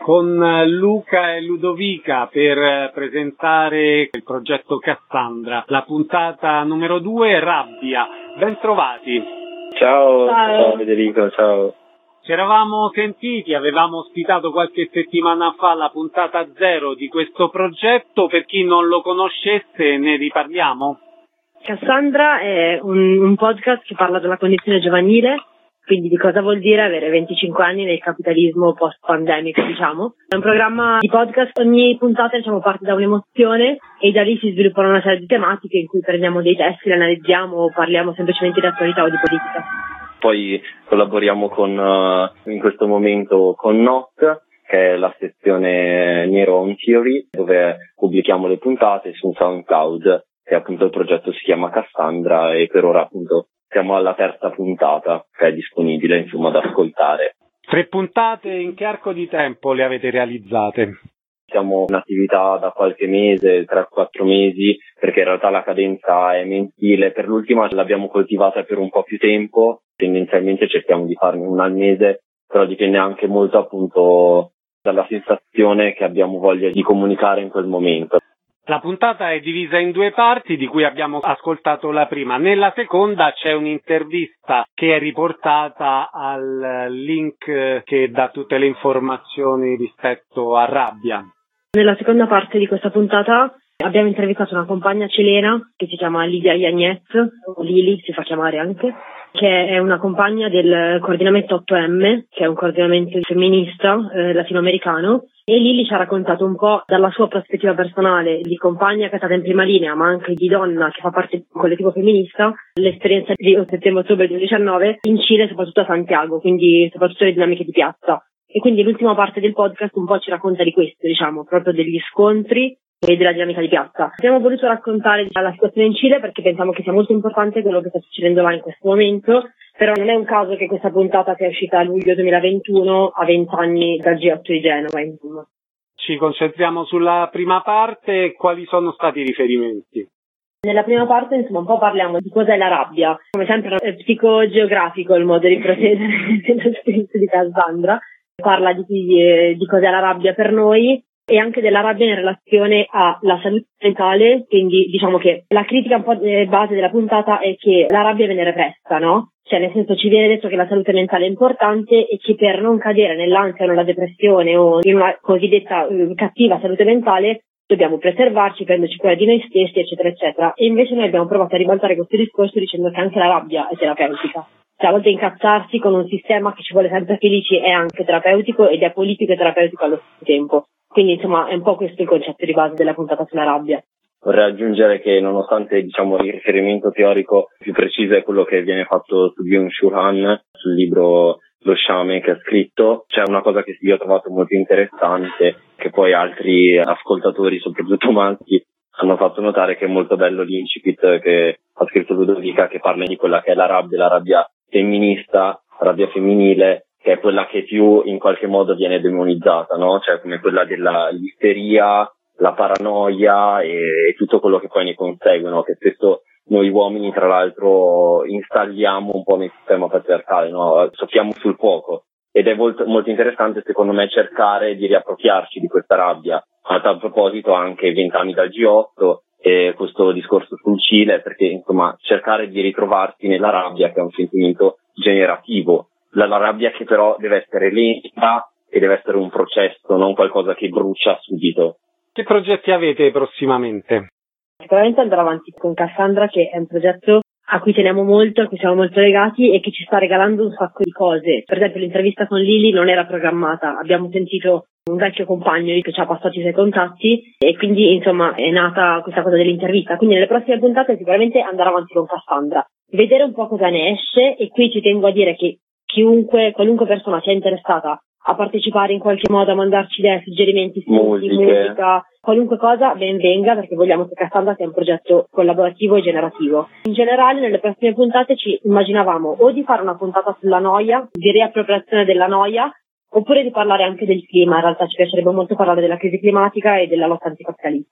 con Luca e Ludovica per presentare il progetto Cassandra, la puntata numero due, Rabbia. Ben trovati. Ciao, ciao, ciao Federico, ciao. Ci eravamo sentiti, avevamo ospitato qualche settimana fa la puntata zero di questo progetto. Per chi non lo conoscesse, ne riparliamo? Cassandra è un, un podcast che parla della condizione giovanile, quindi di cosa vuol dire avere venticinque anni nel capitalismo post-pandemico, diciamo. È un programma di podcast, ogni puntata diciamo parte da un'emozione e da lì si sviluppano una serie di tematiche in cui prendiamo dei testi, li analizziamo o parliamo semplicemente di attualità o di politica. Poi collaboriamo con, uh, in questo momento con N O T, che è la sezione Neuron Theory, dove pubblichiamo le puntate su SoundCloud, e appunto il progetto si chiama Cassandra e per ora appunto siamo alla terza puntata che è disponibile insomma da ascoltare. Tre puntate, in che arco di tempo le avete realizzate? Siamo in attività da qualche mese, tre quattro mesi, perché in realtà la cadenza è mensile. Per l'ultima l'abbiamo coltivata per un po' più tempo, tendenzialmente cerchiamo di farne una al mese, però dipende anche molto appunto dalla sensazione che abbiamo voglia di comunicare in quel momento. La puntata è divisa in due parti, di cui abbiamo ascoltato la prima. Nella seconda c'è un'intervista che è riportata al link che dà tutte le informazioni rispetto a Rabbia. Nella seconda parte di questa puntata abbiamo intervistato una compagna cilena che si chiama Lidia Yagnez, o Lili si fa chiamare anche, che è una compagna del coordinamento otto emme, che è un coordinamento femminista eh, latinoamericano, e Lili ci ha raccontato un po' dalla sua prospettiva personale di compagna che è stata in prima linea, ma anche di donna che fa parte di un collettivo femminista, l'esperienza di settembre-ottobre duemiladiciannove in Cile, soprattutto a Santiago, quindi soprattutto le dinamiche di piazza. E quindi l'ultima parte del podcast un po' ci racconta di questo, diciamo, proprio degli scontri e della dinamica di piazza. Abbiamo voluto raccontare la situazione in Cile perché pensiamo che sia molto importante quello che sta succedendo là in questo momento, però non è un caso che questa puntata sia uscita a luglio duemilaventuno, a vent'anni dal G otto di Genova, insomma. Ci concentriamo sulla prima parte. Quali sono stati i riferimenti? Nella prima parte, insomma, un po' parliamo di cos'è la rabbia. Come sempre è psicogeografico il modo di procedere dell'esperienza di Cassandra. Parla di, di, di cos'è la rabbia per noi e anche della rabbia in relazione alla salute mentale, quindi diciamo che la critica un po' base della puntata è che la rabbia viene repressa, no? Cioè nel senso ci viene detto che la salute mentale è importante e che per non cadere nell'ansia o nella depressione o in una cosiddetta uh, cattiva salute mentale dobbiamo preservarci, prenderci cura di noi stessi, eccetera, eccetera. E invece noi abbiamo provato a ribaltare questo discorso dicendo che anche la rabbia è terapeutica. Cioè a volte incazzarsi con un sistema che ci vuole sempre felici è anche terapeutico ed è politico e terapeutico allo stesso tempo. Quindi insomma è un po' questo il concetto di base della puntata sulla rabbia. Vorrei aggiungere che nonostante diciamo il riferimento teorico più preciso è quello che viene fatto su Byung-Chul Han sul libro Lo sciame che ha scritto, c'è una cosa che io ho trovato molto interessante che poi altri ascoltatori, soprattutto maschi, hanno fatto notare, che è molto bello l'incipit che ha scritto Ludovica, che parla di quella che è la rabbia, la rabbia femminista, la rabbia femminile, che è quella che più in qualche modo viene demonizzata, no? Cioè come quella dell'isteria, la paranoia e, e tutto quello che poi ne consegue, no? Che spesso noi uomini tra l'altro installiamo un po' nel sistema patriarcale, no? Soffiamo sul fuoco. Ed è molto, molto interessante secondo me cercare di riappropriarci di questa rabbia. A tal proposito anche vent'anni dal G otto e questo discorso sul Cile, perché insomma cercare di ritrovarsi nella rabbia, che è un sentimento generativo, la, la rabbia che però deve essere lenta e deve essere un processo, non qualcosa che brucia subito. Che progetti avete prossimamente? Sicuramente andrò avanti con Cassandra, che è un progetto a cui teniamo molto, a cui siamo molto legati e che ci sta regalando un sacco di cose. Per esempio l'intervista con Lili non era programmata, abbiamo sentito un vecchio compagno che ci ha passato i suoi contatti e quindi insomma è nata questa cosa dell'intervista. Quindi nelle prossime puntate sicuramente andare avanti con Cassandra, vedere un po' cosa ne esce, e qui ci tengo a dire che chiunque, qualunque persona sia interessata a partecipare in qualche modo, a mandarci idee, suggerimenti, spunti, musica, qualunque cosa, ben venga, perché vogliamo che Cassandra sia un progetto collaborativo e generativo. In generale, nelle prossime puntate ci immaginavamo o di fare una puntata sulla noia, di riappropriazione della noia, oppure di parlare anche del clima. In realtà ci piacerebbe molto parlare della crisi climatica e della lotta anticapitalista.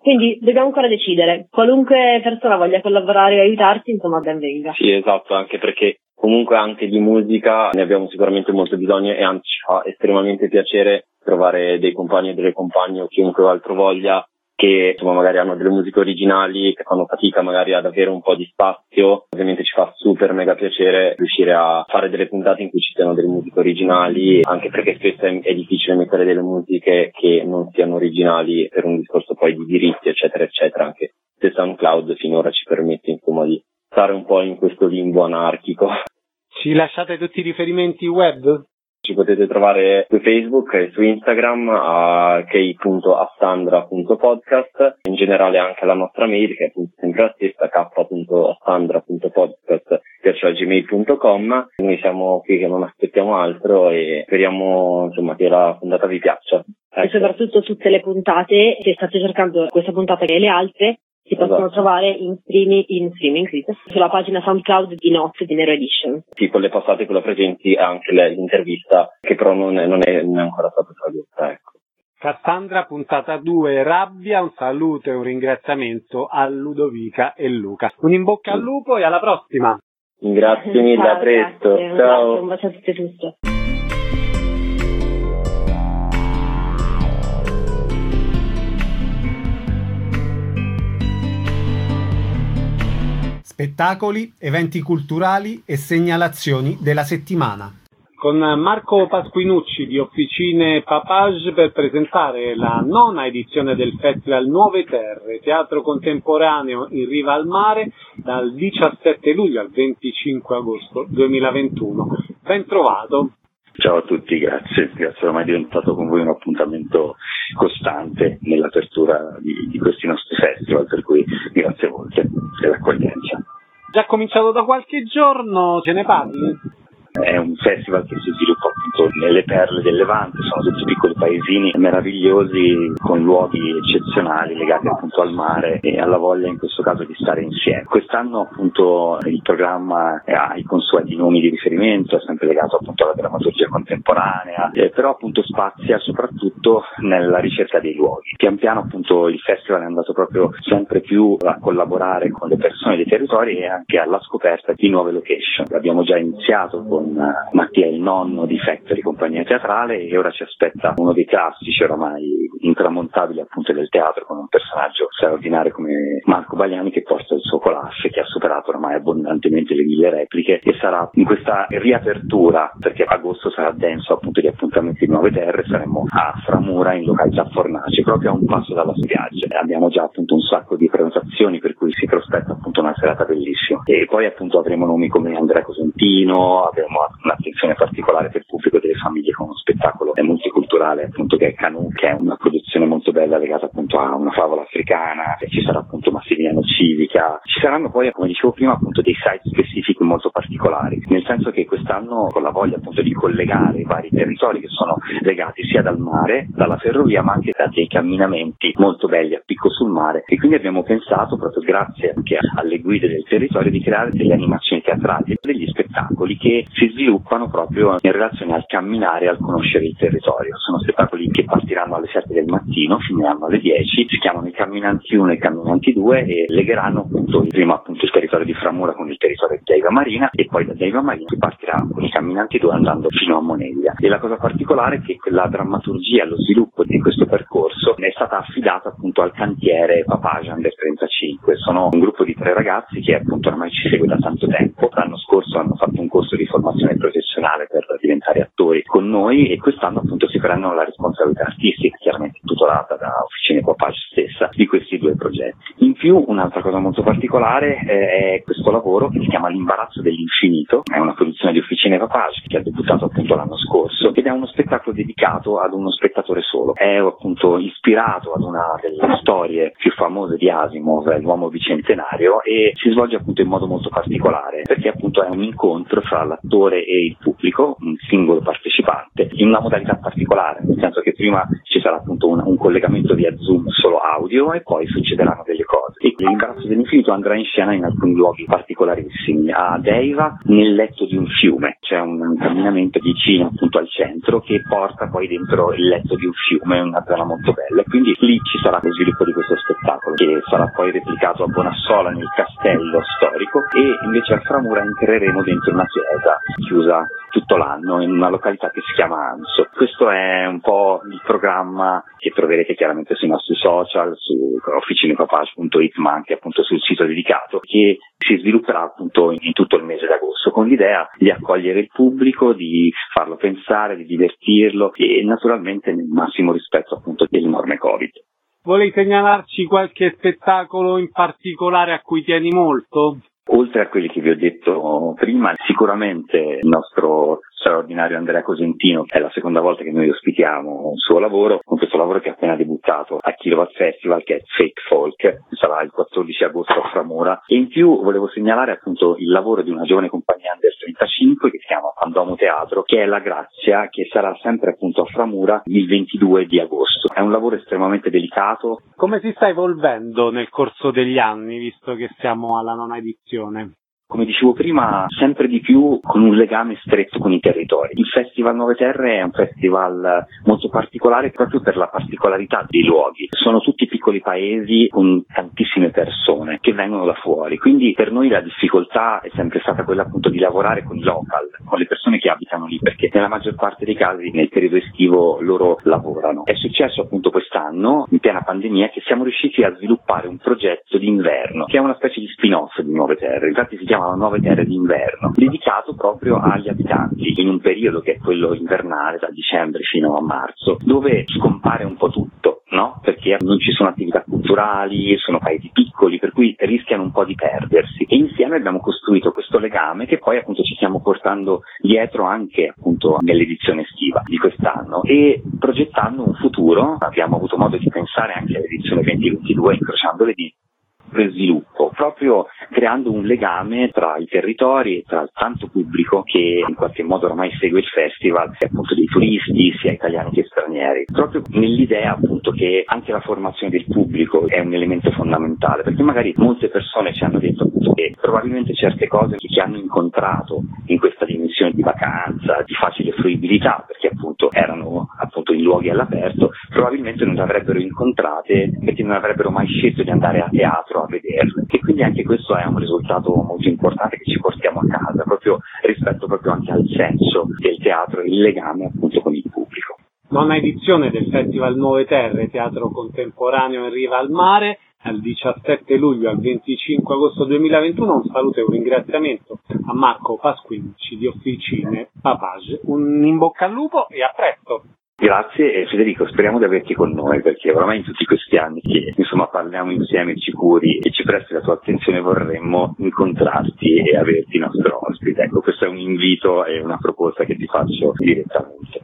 Quindi dobbiamo ancora decidere. Qualunque persona voglia collaborare o aiutarci, insomma, ben venga. Sì, esatto, anche perché comunque anche di musica ne abbiamo sicuramente molto bisogno e anzi ci fa estremamente piacere trovare dei compagni e delle compagne o chiunque altro voglia che insomma magari hanno delle musiche originali, che fanno fatica magari ad avere un po' di spazio. Ovviamente ci fa super mega piacere riuscire a fare delle puntate in cui ci siano delle musiche originali, anche perché spesso è, è difficile mettere delle musiche che non siano originali per un discorso poi di diritti eccetera eccetera, anche se SoundCloud finora ci permette insomma di stare un po' in questo limbo anarchico. Ci lasciate tutti i riferimenti web? Ci potete trovare su Facebook e su Instagram a key punto assandra punto podcast, in generale anche la nostra mail che è sempre la stessa, k punto assandra punto podcast chiocciola gmail punto com. Noi siamo qui che non aspettiamo altro e speriamo insomma che la puntata vi piaccia. Ecco. E soprattutto tutte le puntate, se state cercando questa puntata e le altre, si possono esatto. trovare in streaming, in streaming sì, sulla pagina SoundCloud di Notte di Nero Edition. Sì, quelle passate, quella presenti, anche l'intervista che però non è, non è, non è ancora stata tradotta. Ecco. Cassandra, puntata due, Rabbia, un saluto e un ringraziamento a Ludovica e Luca. Un in bocca al lupo e alla prossima! Grazie mille, Ciao, a presto! Grazie, Ciao! Un bacio a tutti e tutte. Spettacoli, eventi culturali e segnalazioni della settimana. Con Marco Pasquinucci di Officine Papage per presentare la nona edizione del Festival Nuove Terre, teatro contemporaneo in riva al mare, dal diciassette luglio al venticinque agosto duemilaventuno. Ben trovato! Ciao a tutti, grazie. Grazie, ormai è diventato con voi un appuntamento costante nell'apertura di, di questi nostri festival, per cui grazie molte dell'accoglienza. Già cominciato da qualche giorno, ce ne parli? È un festival che si sviluppa appunto nelle perle del Levante, sono tutti piccoli paesini meravigliosi con luoghi eccezionali legati appunto al mare e alla voglia in questo caso di stare insieme. Quest'anno appunto il programma ha i consueti nomi di riferimento, è sempre legato appunto alla drammaturgia contemporanea, eh, però appunto spazia soprattutto nella ricerca dei luoghi. Pian piano appunto il festival è andato proprio sempre più a collaborare con le persone dei territori e anche alla scoperta di nuove location. Abbiamo già iniziato con Mattia, il nonno di Factory Compagnia Teatrale, e ora ci aspetta uno dei classici oramai intramontabili appunto del teatro, con un personaggio straordinario come Marco Bagliani che porta il suo Colaf, che ha superato oramai abbondantemente le mille repliche, e sarà in questa riapertura, perché agosto sarà denso appunto di appuntamenti di Nuove Terre. Saremo a Framura in località Fornace, proprio a un passo dalla spiaggia. Abbiamo già appunto un sacco di prenotazioni, per cui si prospetta appunto una serata bellissima, e poi appunto avremo nomi come Andrea Cosentino, avremo un'attenzione particolare per il pubblico delle famiglie con uno spettacolo multiculturale appunto che è Canù, che è una produzione molto bella legata appunto a una favola africana. E ci sarà appunto Massimiliano Civica, ci saranno poi, come dicevo prima, appunto dei site specifici molto particolari, nel senso che quest'anno, con la voglia appunto di collegare i vari territori che sono legati sia dal mare, dalla ferrovia, ma anche da dei camminamenti molto belli a picco sul mare, e quindi abbiamo pensato, proprio grazie anche alle guide del territorio, di creare delle animazioni teatrali, degli spettacoli che si sviluppano proprio in relazione al camminare e al conoscere il territorio. Sono spettacoli che partiranno alle sette del mattino, finiranno alle dieci, si chiamano i Camminanti uno e i Camminanti due e legheranno appunto prima appunto il territorio di Framura con il territorio di Deiva Marina, e poi da Deiva Marina si partirà con i Camminanti due andando fino a Moneglia. E la cosa particolare è che la drammaturgia, lo sviluppo di questo percorso è stata affidata appunto al cantiere Papage Under trentacinque. Sono un gruppo di tre ragazzi che appunto ormai ci segue da tanto tempo. L'anno scorso hanno fatto un corso di formazione professionale per diventare attori con noi, e quest'anno appunto si prendono la responsabilità artistica, chiaramente tutelata da Officine Papage stessa, di questi due progetti. In più, un'altra cosa molto particolare eh, è questo lavoro che si chiama L'imbarazzo dell'infinito. È una produzione di Officine Papage che ha debuttato appunto l'anno scorso, ed è uno spettacolo dedicato ad uno spettatore solo. È appunto ispirato ad una delle storie più famose di Asimov, L'uomo bicentenario, e si svolge appunto in modo molto particolare, perché appunto è un incontro fra l'attore e il pubblico, un singolo partecipante, in una modalità particolare, nel senso che prima ci sarà appunto un, un collegamento via Zoom solo audio e poi succederanno delle cose. E l'Imbarazzo dell'Infinito andrà in scena in alcuni luoghi particolarissimi. A Deiva, nel letto di un fiume, c'è un, un camminamento vicino appunto al centro che porta poi dentro il letto di un fiume, una zona molto bella. Quindi lì ci sarà lo sviluppo di questo spettacolo che sarà poi replicato a Bonassola nel castello storico, e invece a Framura entreremo dentro una chiesa chiusa tutto l'anno in una località che si chiama Anso. Questo è un po' il programma che troverete chiaramente sui nostri social, su officinepapage punto it, ma anche appunto sul sito dedicato, che si svilupperà appunto in tutto il mese d'agosto, con l'idea di accogliere il pubblico, di farlo pensare, di divertirlo e naturalmente nel massimo rispetto appunto delle norme Covid. Vuoi segnalarci qualche spettacolo in particolare a cui tieni molto? Oltre a quelli che vi ho detto prima, sicuramente il nostro straordinario Andrea Cosentino, è la seconda volta che noi ospitiamo un suo lavoro, con questo lavoro che è appena debuttato a Kilowatt Festival, che è Fake Folk, sarà il quattordici agosto a Framura. E in più volevo segnalare appunto il lavoro di una giovane compagnia under trentacinque che si chiama Pandomo Teatro, che è La Grazia, che sarà sempre appunto a Framura il ventidue di agosto. È un lavoro estremamente delicato. Come si sta evolvendo nel corso degli anni, visto che siamo alla nona edizione? Come dicevo prima, sempre di più con un legame stretto con i territori. Il Festival Nuove Terre è un festival molto particolare proprio per la particolarità dei luoghi. Sono tutti piccoli paesi con tantissime persone che vengono da fuori, quindi per noi la difficoltà è sempre stata quella appunto di lavorare con i local, con le persone che abitano lì, perché nella maggior parte dei casi nel periodo estivo loro lavorano. È successo appunto quest'anno, in piena pandemia, che siamo riusciti a sviluppare un progetto d'inverno, che è una specie di spin-off di Nuove Terre, infatti si chiama Nuove Terre d'inverno, dedicato proprio agli abitanti in un periodo che è quello invernale, da dicembre fino a marzo, dove scompare un po' tutto, no? Perché non ci sono attività culturali, sono paesi piccoli, per cui rischiano un po' di perdersi. E insieme abbiamo costruito questo legame che poi appunto ci stiamo portando dietro anche appunto nell'edizione estiva di quest'anno, e progettando un futuro abbiamo avuto modo di pensare anche all'edizione duemilaventidue, incrociando le dita, per sviluppo, proprio creando un legame tra i territori e tra il tanto pubblico che in qualche modo ormai segue il festival, sia appunto dei turisti, sia italiani che stranieri, proprio nell'idea appunto che anche la formazione del pubblico è un elemento fondamentale, perché magari molte persone ci hanno detto appunto che probabilmente certe cose che hanno incontrato in questa dimensione di vacanza, di facile fruibilità, perché appunto erano appunto in luoghi all'aperto, probabilmente non le avrebbero incontrate perché non avrebbero mai scelto di andare a teatro a vederle, e quindi anche questo è un risultato molto importante che ci portiamo a casa, proprio rispetto proprio anche al senso del teatro e il legame appunto con il pubblico. Nona edizione del Festival Nuove Terre, teatro contemporaneo in riva al mare, dal diciassette luglio al venticinque agosto duemilaventuno. Un saluto e un ringraziamento a Marco Pasquinci di Officine Papage. Un in bocca al lupo e a presto! Grazie, e Federico, speriamo di averti con noi, perché oramai in tutti questi anni che insomma parliamo insieme, ci curi e ci presti la tua attenzione, vorremmo incontrarti e averti nostro ospite. Ecco, questo è un invito e una proposta che ti faccio direttamente.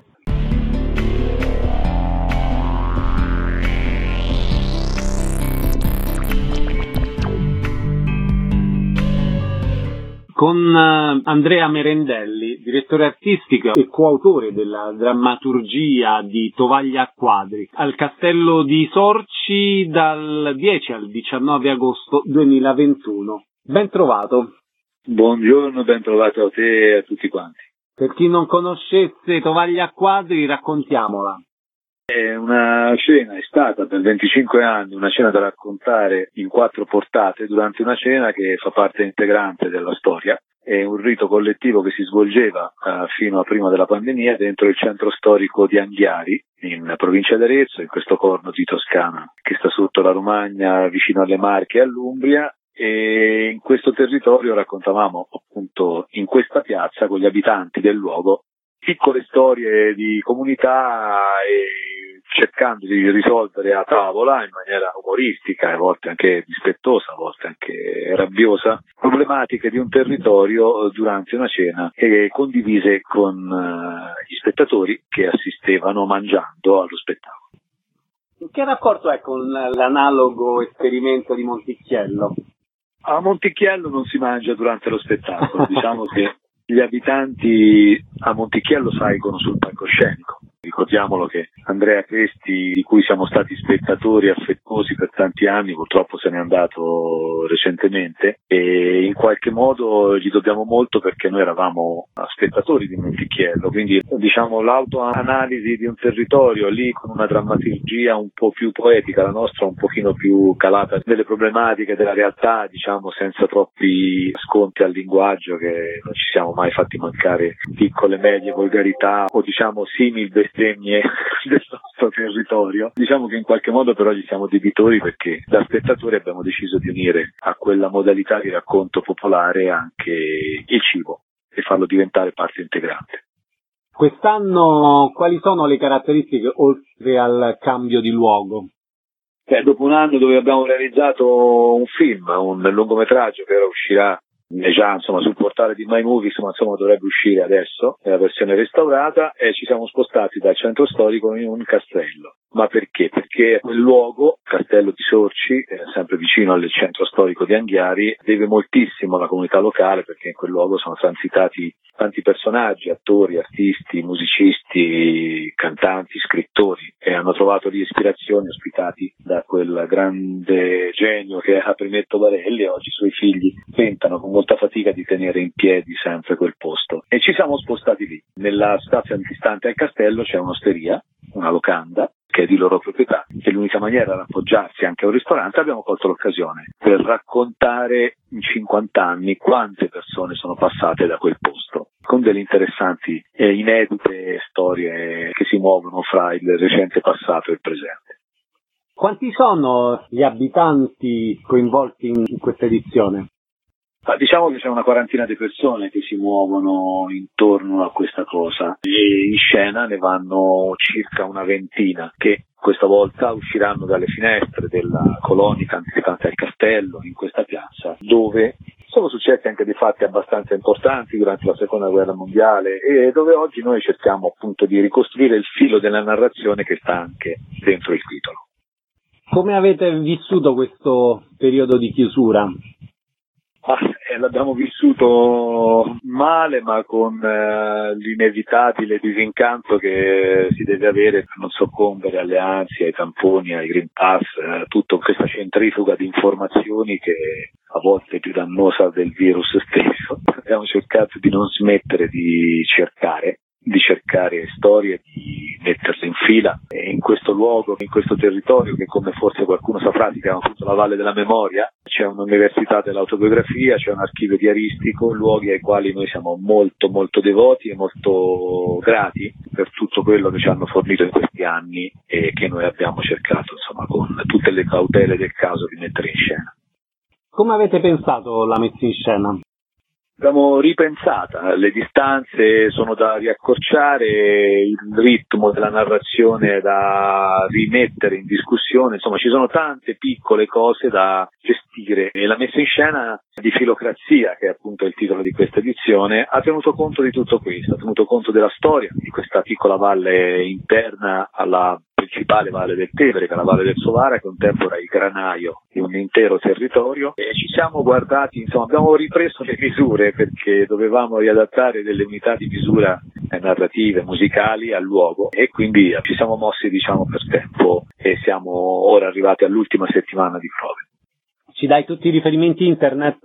Con Andrea Merendelli, direttore artistico e coautore della drammaturgia di Tovaglia a quadri, al Castello di Sorci dal dieci al diciannove agosto duemilaventuno. Ben trovato. Buongiorno, ben trovato a te e a tutti quanti. Per chi non conoscesse Tovaglia a quadri, raccontiamola. È una scena, è stata per venticinque anni una scena da raccontare in quattro portate durante una cena che fa parte integrante della storia. È un rito collettivo che si svolgeva uh, fino a prima della pandemia dentro il centro storico di Anghiari, in provincia di Arezzo, in questo corno di Toscana che sta sotto la Romagna, vicino alle Marche e all'Umbria. E in questo territorio raccontavamo appunto in questa piazza con gli abitanti del luogo piccole storie di comunità, e cercando di risolvere a tavola in maniera umoristica, a volte anche dispettosa, a volte anche rabbiosa, problematiche di un territorio durante una cena e condivise con gli spettatori che assistevano mangiando allo spettacolo. Che rapporto è con l'analogo esperimento di Monticchiello? A Monticchiello non si mangia durante lo spettacolo, diciamo che gli abitanti a Monticchiello salgono sul palcoscenico. Ricordiamolo che Andrea Cresti, di cui siamo stati spettatori affettuosi per tanti anni, purtroppo se n'è andato recentemente e in qualche modo gli dobbiamo molto perché noi eravamo spettatori di Montichiello, quindi diciamo l'autoanalisi di un territorio lì con una drammaturgia un po' più poetica, la nostra un pochino più calata nelle problematiche della realtà, diciamo senza troppi sconti al linguaggio, che non ci siamo mai fatti mancare piccole medie volgarità o diciamo simil bestemmie del nostro territorio. Diciamo che in qualche modo però gli siamo debitori perché da spettatori abbiamo deciso di unire a quella modalità di racconto popolare anche il cibo e farlo diventare parte integrante. Quest'anno quali sono le caratteristiche oltre al cambio di luogo? Eh, dopo un anno dove abbiamo realizzato un film, un lungometraggio che ora uscirà già insomma sul portale di My Movies, ma insomma dovrebbe uscire adesso nella versione restaurata, e ci siamo spostati dal centro storico in un castello. Ma perché? Perché quel luogo, Castello di Sorci, eh, sempre vicino al centro storico di Anghiari, deve moltissimo alla comunità locale, perché in quel luogo sono transitati tanti personaggi, attori, artisti, musicisti, cantanti, scrittori, e hanno trovato lì ispirazione ospitati da quel grande genio che era Primetto Barelli, e oggi i suoi figli tentano con molta fatica di tenere in piedi sempre quel posto. E ci siamo spostati lì. Nella stanza antistante al castello c'è un'osteria, una locanda, che è di loro proprietà, che l'unica maniera era appoggiarsi anche a un ristorante. Abbiamo colto l'occasione per raccontare in cinquanta anni quante persone sono passate da quel posto, con delle interessanti e inedite storie che si muovono fra il recente passato e il presente. Quanti sono gli abitanti coinvolti in questa edizione? Ma diciamo che c'è una quarantina di persone che si muovono intorno a questa cosa, e in scena ne vanno circa una ventina che questa volta usciranno dalle finestre della colonica antistante al castello, in questa piazza, dove sono successi anche dei fatti abbastanza importanti durante la seconda guerra mondiale e dove oggi noi cerchiamo appunto di ricostruire il filo della narrazione che sta anche dentro il titolo. Come avete vissuto questo periodo di chiusura? Ah, eh, l'abbiamo vissuto male, ma con eh, l'inevitabile disincanto che si deve avere per non soccombere alle ansie, ai tamponi, ai Green Pass, eh, tutta questa centrifuga di informazioni che a volte è più dannosa del virus stesso. Abbiamo cercato di non smettere di cercare, di cercare storie, di metterle in fila, e in questo luogo, in questo territorio che, come forse qualcuno saprà, si chiama appunto la Valle della Memoria, c'è un'università dell'autobiografia, c'è un archivio diaristico, luoghi ai quali noi siamo molto molto devoti e molto grati per tutto quello che ci hanno fornito in questi anni e che noi abbiamo cercato, insomma, con tutte le cautele del caso, di mettere in scena. Come avete pensato la messa in scena? L'abbiamo ripensata, le distanze sono da riaccorciare, il ritmo della narrazione è da rimettere in discussione, insomma ci sono tante piccole cose da gestire, e la messa in scena di Filocrazia, che è appunto il titolo di questa edizione, ha tenuto conto di tutto questo, ha tenuto conto della storia di questa piccola valle interna alla principale valle del Tevere, che è la Valle del Sovara, che un tempo era il granaio di un intero territorio, e ci siamo guardati, insomma abbiamo ripreso le misure perché dovevamo riadattare delle unità di misura eh, narrative, musicali al luogo, e quindi ci siamo mossi diciamo per tempo e siamo ora arrivati all'ultima settimana di prove. Ci dai tutti i riferimenti internet?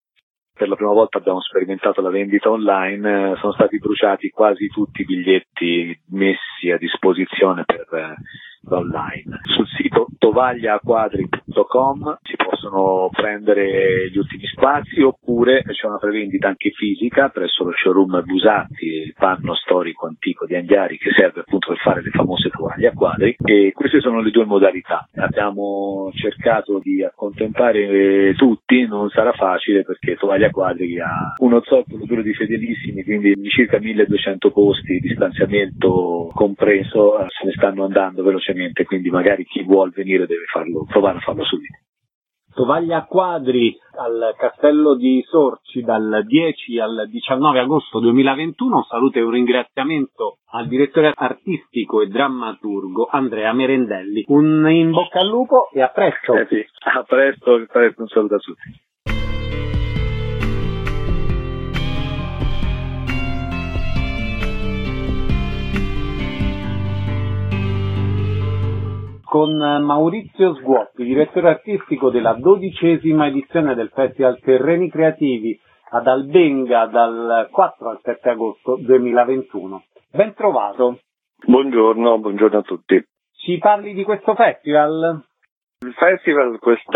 Per la prima volta abbiamo sperimentato la vendita online, sono stati bruciati quasi tutti i biglietti messi a disposizione per eh, online. Sul sito tovagliaquadri punto com si possono prendere gli ultimi spazi, oppure c'è una prevendita anche fisica presso lo showroom Busatti, il panno storico antico di Anghiari, che serve appunto per fare le famose tovaglie a quadri, e queste sono le due modalità. Abbiamo cercato di accontentare tutti, non sarà facile perché Tovaglia Quadri ha uno zoccolo duro di fedelissimi, quindi circa milleduecento posti di stanziamento compreso, se ne stanno andando velocemente, quindi magari chi vuol venire deve farlo, provare a farlo subito. Tovaglia Quadri al Castello di Sorci dal dieci al diciannove agosto duemilaventuno. Un saluto e un ringraziamento al direttore artistico e drammaturgo Andrea Merendelli. Un in bocca al lupo e a presto. Eh sì, a presto, a presto, un saluto a tutti. con Maurizio Sguotti, direttore artistico della dodicesima edizione del Festival Terreni Creativi ad Albenga dal quattro al sette agosto duemilaventuno. Ben trovato. Buongiorno, buongiorno a tutti. Ci parli di questo festival? Il festival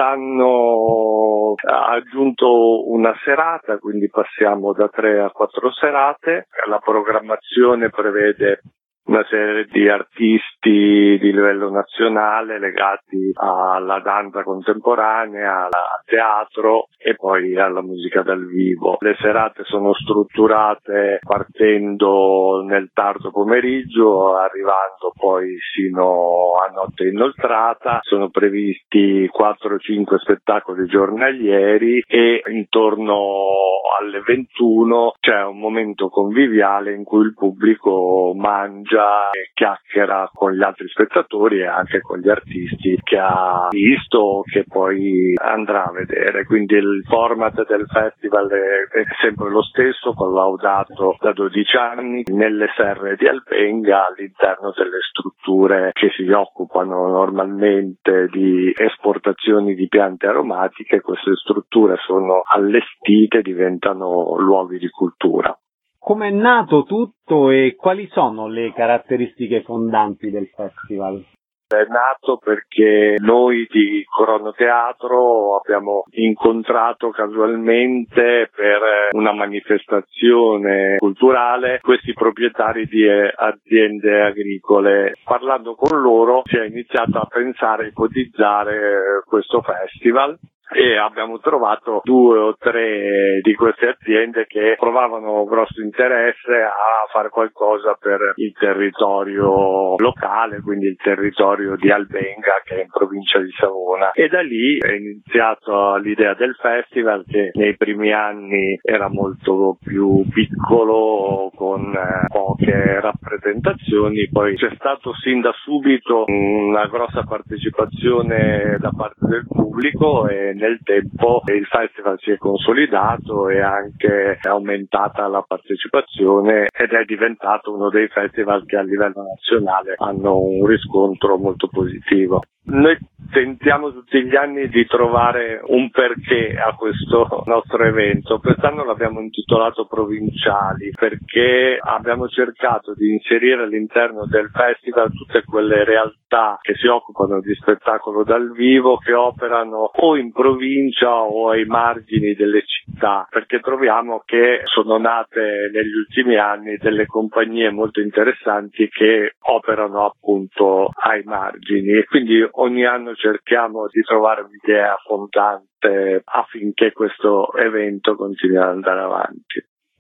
quest'anno ha aggiunto una serata, quindi passiamo da tre a quattro serate. La programmazione prevede una serie di artisti di livello nazionale legati alla danza contemporanea, al teatro e poi alla musica dal vivo. Le serate sono strutturate partendo nel tardo pomeriggio, arrivando poi sino a notte inoltrata. Sono previsti quattro o cinque spettacoli giornalieri e intorno alle ventuno c'è un momento conviviale in cui il pubblico mangia e chiacchiera con gli altri spettatori e anche con gli artisti che ha visto o che poi andrà a vedere. Quindi il format del festival è, è sempre lo stesso, collaudato da dodici anni nelle serre di Albenga all'interno delle strutture che si occupano normalmente di esportazioni di piante aromatiche. Queste strutture sono allestite, diventano luoghi di cultura. Come è nato tutto e quali sono le caratteristiche fondanti del festival? È nato perché noi di Cronoteatro abbiamo incontrato casualmente per una manifestazione culturale questi proprietari di aziende agricole. Parlando con loro si è iniziato a pensare e ipotizzare questo festival e abbiamo trovato due o tre di queste aziende che provavano grosso interesse a fare qualcosa per il territorio locale, quindi il territorio di Albenga che è in provincia di Savona, e da lì è iniziata l'idea del festival che nei primi anni era molto più piccolo con poche rappresentazioni, poi c'è stato sin da subito una grossa partecipazione da parte del pubblico e nel tempo il festival si è consolidato e anche è aumentata la partecipazione ed è diventato uno dei festival che a livello nazionale hanno un riscontro molto positivo. Noi tentiamo tutti gli anni di trovare un perché a questo nostro evento. Quest'anno l'abbiamo intitolato Provinciali perché abbiamo cercato di inserire all'interno del festival tutte quelle realtà che si occupano di spettacolo dal vivo, che operano o in provincia o ai margini delle città, perché troviamo che sono nate negli ultimi anni delle compagnie molto interessanti che operano appunto ai margini e quindi ogni anno cerchiamo di trovare un'idea fondante affinché questo evento continui ad andare avanti.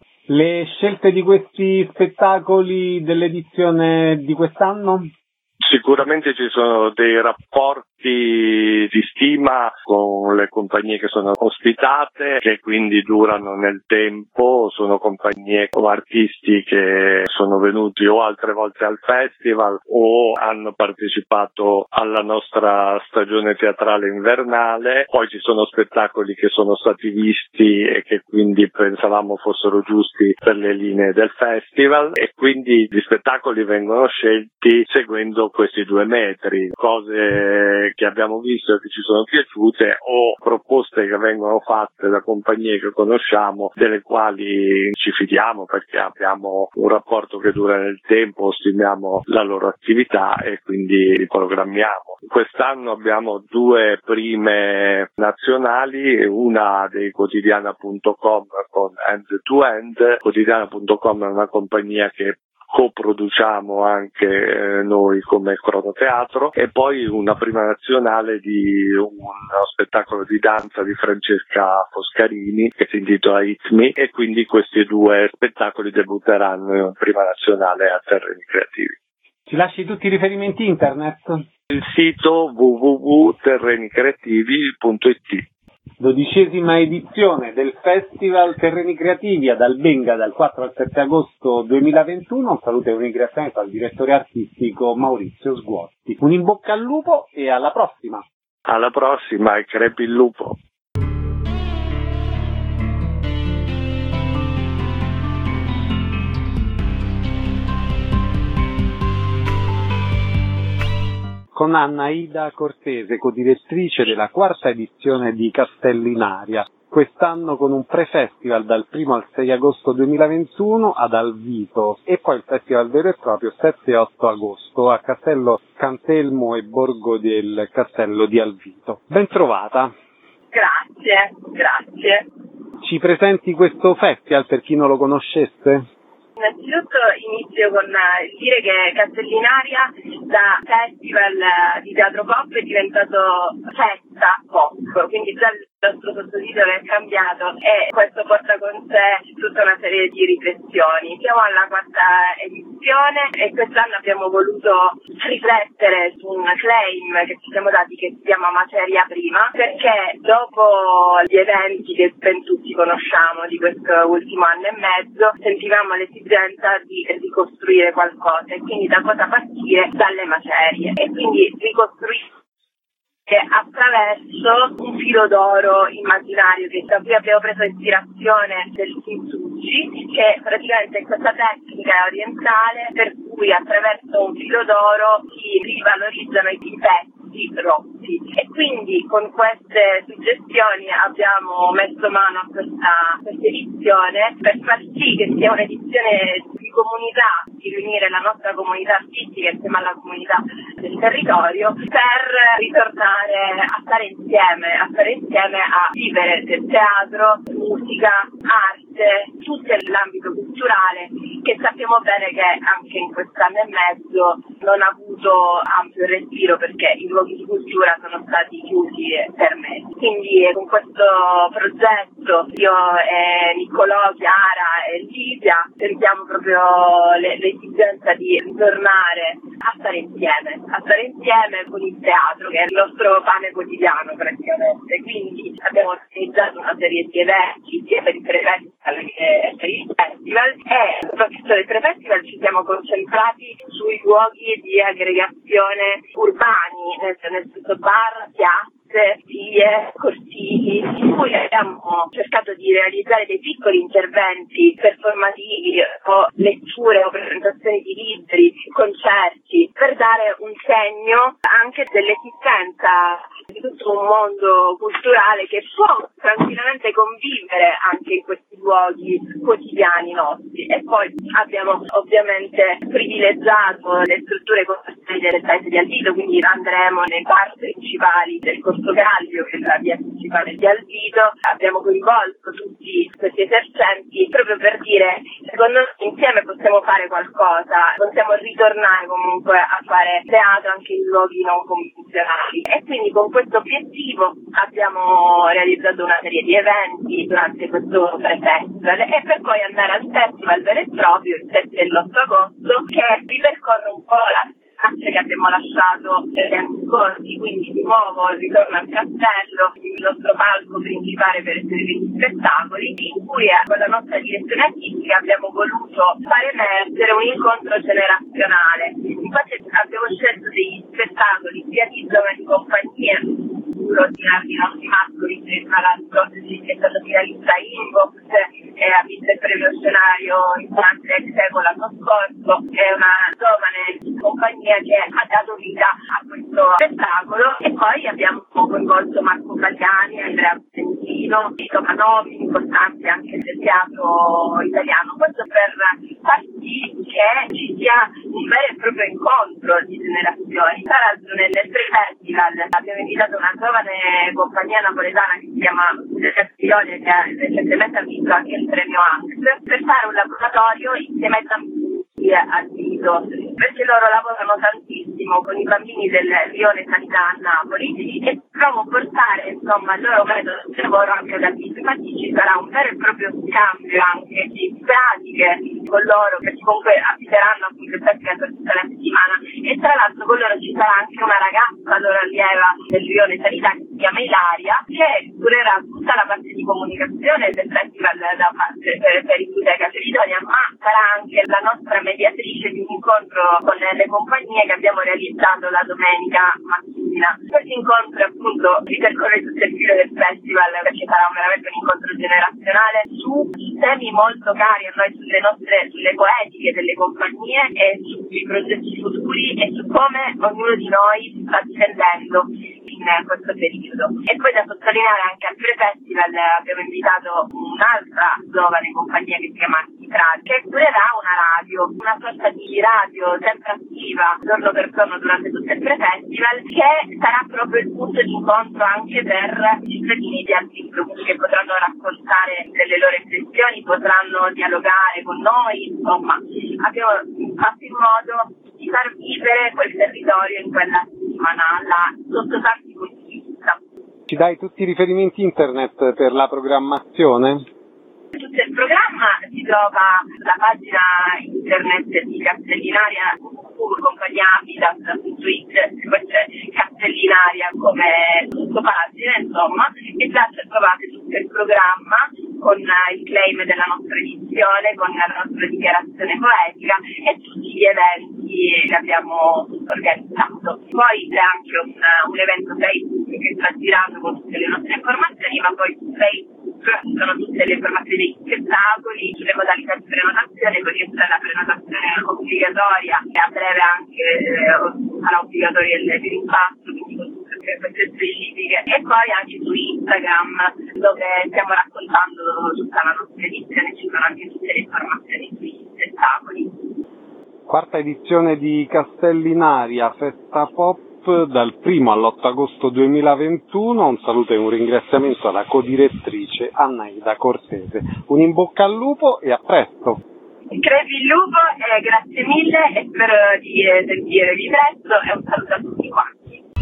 Le scelte di questi spettacoli dell'edizione di quest'anno? Sicuramente ci sono dei rapporti di stima con le compagnie che sono ospitate, che quindi durano nel tempo, sono compagnie o artisti che sono venuti o altre volte al festival o hanno partecipato alla nostra stagione teatrale invernale. Poi ci sono spettacoli che sono stati visti e che quindi pensavamo fossero giusti per le linee del festival e quindi gli spettacoli vengono scelti seguendo questi due metri, cose che abbiamo visto e che ci sono piaciute o proposte che vengono fatte da compagnie che conosciamo, delle quali ci fidiamo perché abbiamo un rapporto che dura nel tempo, stimiamo la loro attività e quindi li programmiamo. Quest'anno abbiamo due prime nazionali, una dei quotidiana punto com con End to End. Quotidiana punto com è una compagnia che coproduciamo anche eh, noi come Cronoteatro e poi una prima nazionale di uno spettacolo di danza di Francesca Foscarini che si intitola Hit Me e quindi questi due spettacoli debutteranno in prima nazionale a Terreni Creativi. Ci lasci tutti i riferimenti internet? Il sito w w w punto terreni creativi punto i t. Dodicesima edizione del Festival Terreni Creativi ad Albenga dal quattro al sette agosto duemilaventuno. Un saluto e un ringraziamento al direttore artistico Maurizio Sguotti. Un in bocca al lupo e alla prossima! Alla prossima e crepi il lupo! con Anna Ida Cortese, codirettrice della quarta edizione di Castelli in Aria, quest'anno con un pre-festival dal primo al sei agosto duemilaventuno ad Alvito e poi il festival vero e proprio sette e otto agosto a Castello Cantelmo e Borgo del Castello di Alvito. Ben trovata. Grazie, grazie. Ci presenti questo festival per chi non lo conoscesse? Innanzitutto inizio con dire che Castelli in Aria da festival di teatro pop è diventato festa pop, quindi già il nostro sottotitolo è cambiato e questo porta con sé tutta una serie di riflessioni. Siamo alla quarta edizione e quest'anno abbiamo voluto riflettere su un claim che ci siamo dati che si chiama Materia Prima, perché dopo gli eventi che ben tutti conosciamo di questo ultimo anno e mezzo sentivamo l'esigenza di ricostruire qualcosa e quindi da cosa partire? Dalle macerie e quindi ricostruire attraverso un filo d'oro immaginario che da cui abbiamo preso ispirazione del kintsugi, che praticamente è questa tecnica orientale per cui attraverso un filo d'oro si rivalorizzano i pezzi rotti e quindi con queste suggestioni abbiamo messo mano a questa, questa edizione per far sì che sia un'edizione di comunità, di riunire la nostra comunità artistica insieme alla comunità del territorio per ritornare a stare insieme, a stare insieme a vivere del teatro, musica, arte, tutto l'ambito culturale che sappiamo bene che anche in quest'anno e mezzo non ha avuto ampio respiro perché i luoghi di cultura sono stati chiusi per me. Quindi con questo progetto io e Niccolò, Chiara e Livia sentiamo proprio le, l'esigenza di ritornare a stare insieme, a stare insieme con il teatro che è il nostro pane quotidiano praticamente. Quindi abbiamo organizzato una serie di eventi sia per il pre-festival che per il festival e soprattutto nel pre-festival ci siamo concentrati sui luoghi di aggregazione urbani, nel, nel senso bar, piazze, vie, cortili, in cui abbiamo cercato di realizzare dei piccoli interventi performativi o letture o presentazioni di libri, concerti, per dare un segno anche dell'esistenza di tutto un mondo culturale che può tranquillamente convivere anche in questi luoghi quotidiani nostri. E poi abbiamo ovviamente privilegiato le strutture commerciali del paese di Alvito, quindi andremo nei bar principali del Corso Gallio, che è la via principale di Alvito. Abbiamo coinvolto tutti questi esercenti proprio per dire, secondo noi insieme possiamo fare qualcosa, possiamo ritornare comunque a fare teatro anche in luoghi non convenzionali. E quindi con questo obiettivo abbiamo realizzato una serie di eventi durante questo pre-festival e per poi andare al festival vero e proprio il sette e l'otto agosto, che ripercorre un po' la traccia che abbiamo lasciato negli anni scorsi, quindi di nuovo il ritorno al castello, il nostro palco principale per eseguire gli spettacoli, in cui con la nostra direzione artistica abbiamo voluto far emergere un incontro generazionale. Infatti abbiamo scelto degli spettacoli sia di giovani compagnie, ordinari i nostri mascoli, tra l'altro è stato finalista Inbox e ha vinto il premio scenario in Francia ex eco l'anno scorso, è una giovane compagnia che ha dato vita a questo spettacolo. E poi abbiamo coinvolto Marco Galliani, Andrea Sentino, Tito Manovi, importanti anche del teatro italiano, questo per far sì che ci sia un vero e proprio incontro di generazioni. Tra l'altro nel pre-festival abbiamo invitato una giovane compagnia napoletana che si chiama Castiglione, che ha recentemente vinto anche il premio A N C, per fare un laboratorio insieme ai bambini al Vito, perché loro lavorano tantissimo con i bambini del Rione Sanità a Napoli e provo a portare insomma il loro metodo di lavoro anche da Vito. Infatti ci sarà un vero e proprio scambio anche di pratiche con loro, perché comunque abiteranno appunto il festival per tutta la settimana, e tra l'altro con loro ci sarà anche una ragazza loro allieva del Rione Sanità che si chiama Ilaria, che curerà tutta la parte di comunicazione del festival da parte per, per i Buteca Ceritonia, ma sarà anche la nostra mediatrice di un incontro con le compagnie che abbiamo realizzato la domenica mattina pagina. Questo incontro appunto ripercorre tutto il filo del festival, perché sarà veramente un incontro generazionale su temi molto cari a noi, sulle nostre, sulle poetiche delle compagnie e sui progetti futuri e su come ognuno di noi si sta difendendo in questo periodo. E poi da sottolineare anche al pre-festival abbiamo invitato un'altra giovane compagnia che si chiama Architrad, che curerà una radio, una sorta di radio sempre attiva giorno per giorno durante tutto il pre-festival, che sarà proprio il punto di incontro anche per i cittadini di altri gruppi che potranno raccontare delle loro impressioni, potranno dialogare con noi, insomma abbiamo fatto in modo di far vivere quel territorio in quella settimana alla, sotto tanti punti di vista. Ci dai tutti i riferimenti internet per la programmazione? Tutto il programma si trova sulla pagina internet di Castellinaria compagniavidas punto it, poi c'è Castellinaria come sottopagina, insomma, e già trovate tutto il programma con il claim della nostra edizione, con la nostra dichiarazione poetica e tutti gli eventi che abbiamo organizzato. Poi c'è anche un, un evento Facebook che sta girando con tutte le nostre informazioni, ma poi su Facebook sono tutte le informazioni dei spettacoli, sulle modalità di prenotazione, perché c'è la prenotazione obbligatoria e a breve anche eh, sarà obbligatoria il rimpasto, quindi con tutte queste specifiche, e poi anche su Instagram dove stiamo raccontando tutta la nostra edizione, ci sono anche tutte le informazioni sui spettacoli. Quarta edizione di Castellinaria, Festa Pop, dal primo all'otto agosto duemilaventuno. Un saluto e un ringraziamento alla codirettrice Annaida Cortese. Un in bocca al lupo e a presto! Crepi il lupo, eh, grazie mille e spero di eh, sentirvi presto e un saluto a tutti quanti.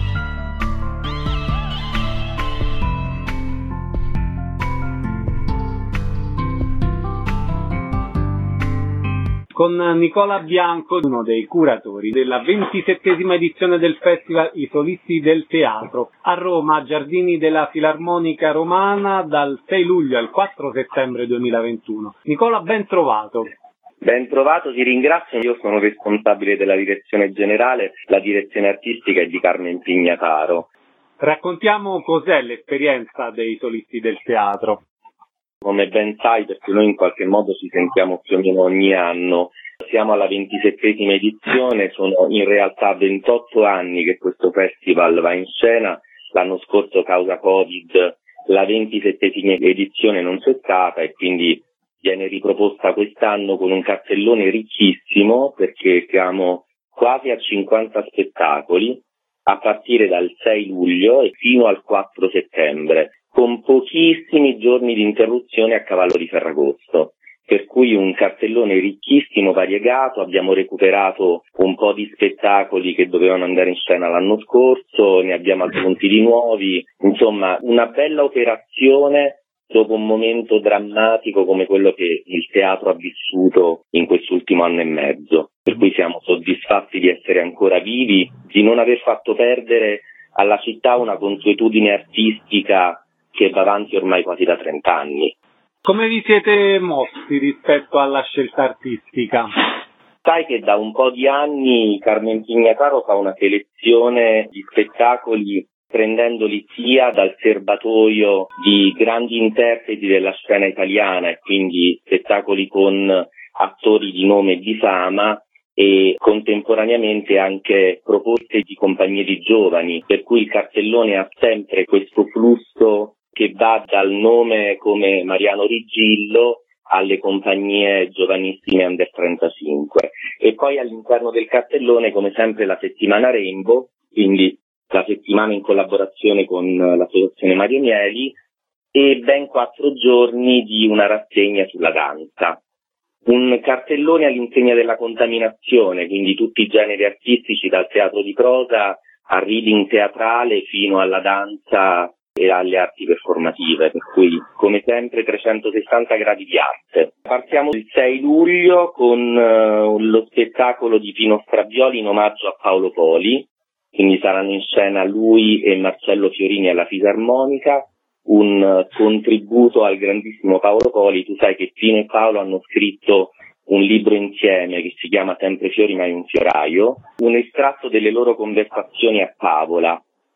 Con Nicola Bianco, uno dei curatori della ventisettesima edizione del Festival I Solisti del Teatro, a Roma, Giardini della Filarmonica Romana, dal sei luglio al quattro settembre duemilaventuno. Nicola, ben trovato. Ben trovato, ti ringrazio. Io sono responsabile della direzione generale, la direzione artistica è di Carmen Pignataro. Raccontiamo cos'è l'esperienza dei Solisti del Teatro. Come ben sai, perché noi in qualche modo ci sentiamo più o meno ogni anno, siamo alla ventisettesima edizione, sono in realtà ventotto anni che questo festival va in scena, l'anno scorso causa Covid la ventisettesima edizione non c'è stata e quindi viene riproposta quest'anno con un cartellone ricchissimo perché siamo quasi a cinquanta spettacoli a partire dal sei luglio e fino al quattro settembre. Con pochissimi giorni di interruzione a cavallo di Ferragosto, per cui un cartellone ricchissimo, variegato. Abbiamo recuperato un po' di spettacoli che dovevano andare in scena l'anno scorso, ne abbiamo aggiunti di nuovi, insomma una bella operazione dopo un momento drammatico come quello che il teatro ha vissuto in quest'ultimo anno e mezzo, per cui siamo soddisfatti di essere ancora vivi, di non aver fatto perdere alla città una consuetudine artistica che va avanti ormai quasi da trent'anni. Come vi siete mossi rispetto alla scelta artistica? Sai che da un po' di anni Carmen Pignataro fa una selezione di spettacoli prendendoli sia dal serbatoio di grandi interpreti della scena italiana e quindi spettacoli con attori di nome e di fama, e contemporaneamente anche proposte di compagnie di giovani, per cui il cartellone ha sempre questo flusso che va dal nome come Mariano Rigillo alle compagnie giovanissime under trentacinque. E poi all'interno del cartellone, come sempre, la settimana Rainbow, quindi la settimana in collaborazione con l'associazione Mario Mieli, e ben quattro giorni di una rassegna sulla danza. Un cartellone all'insegna della contaminazione, quindi tutti i generi artistici, dal teatro di prosa al reading teatrale fino alla danza e alle arti performative, per cui come sempre trecentosessanta gradi di arte. Partiamo il sei luglio con uh, lo spettacolo di Pino Stravioli in omaggio a Paolo Poli, quindi saranno in scena lui e Marcello Fiorini alla fisarmonica, un uh, contributo al grandissimo Paolo Poli. Tu sai che Pino e Paolo hanno scritto un libro insieme che si chiama Sempre fiori mai un fioraio, un estratto delle loro conversazioni a tavola,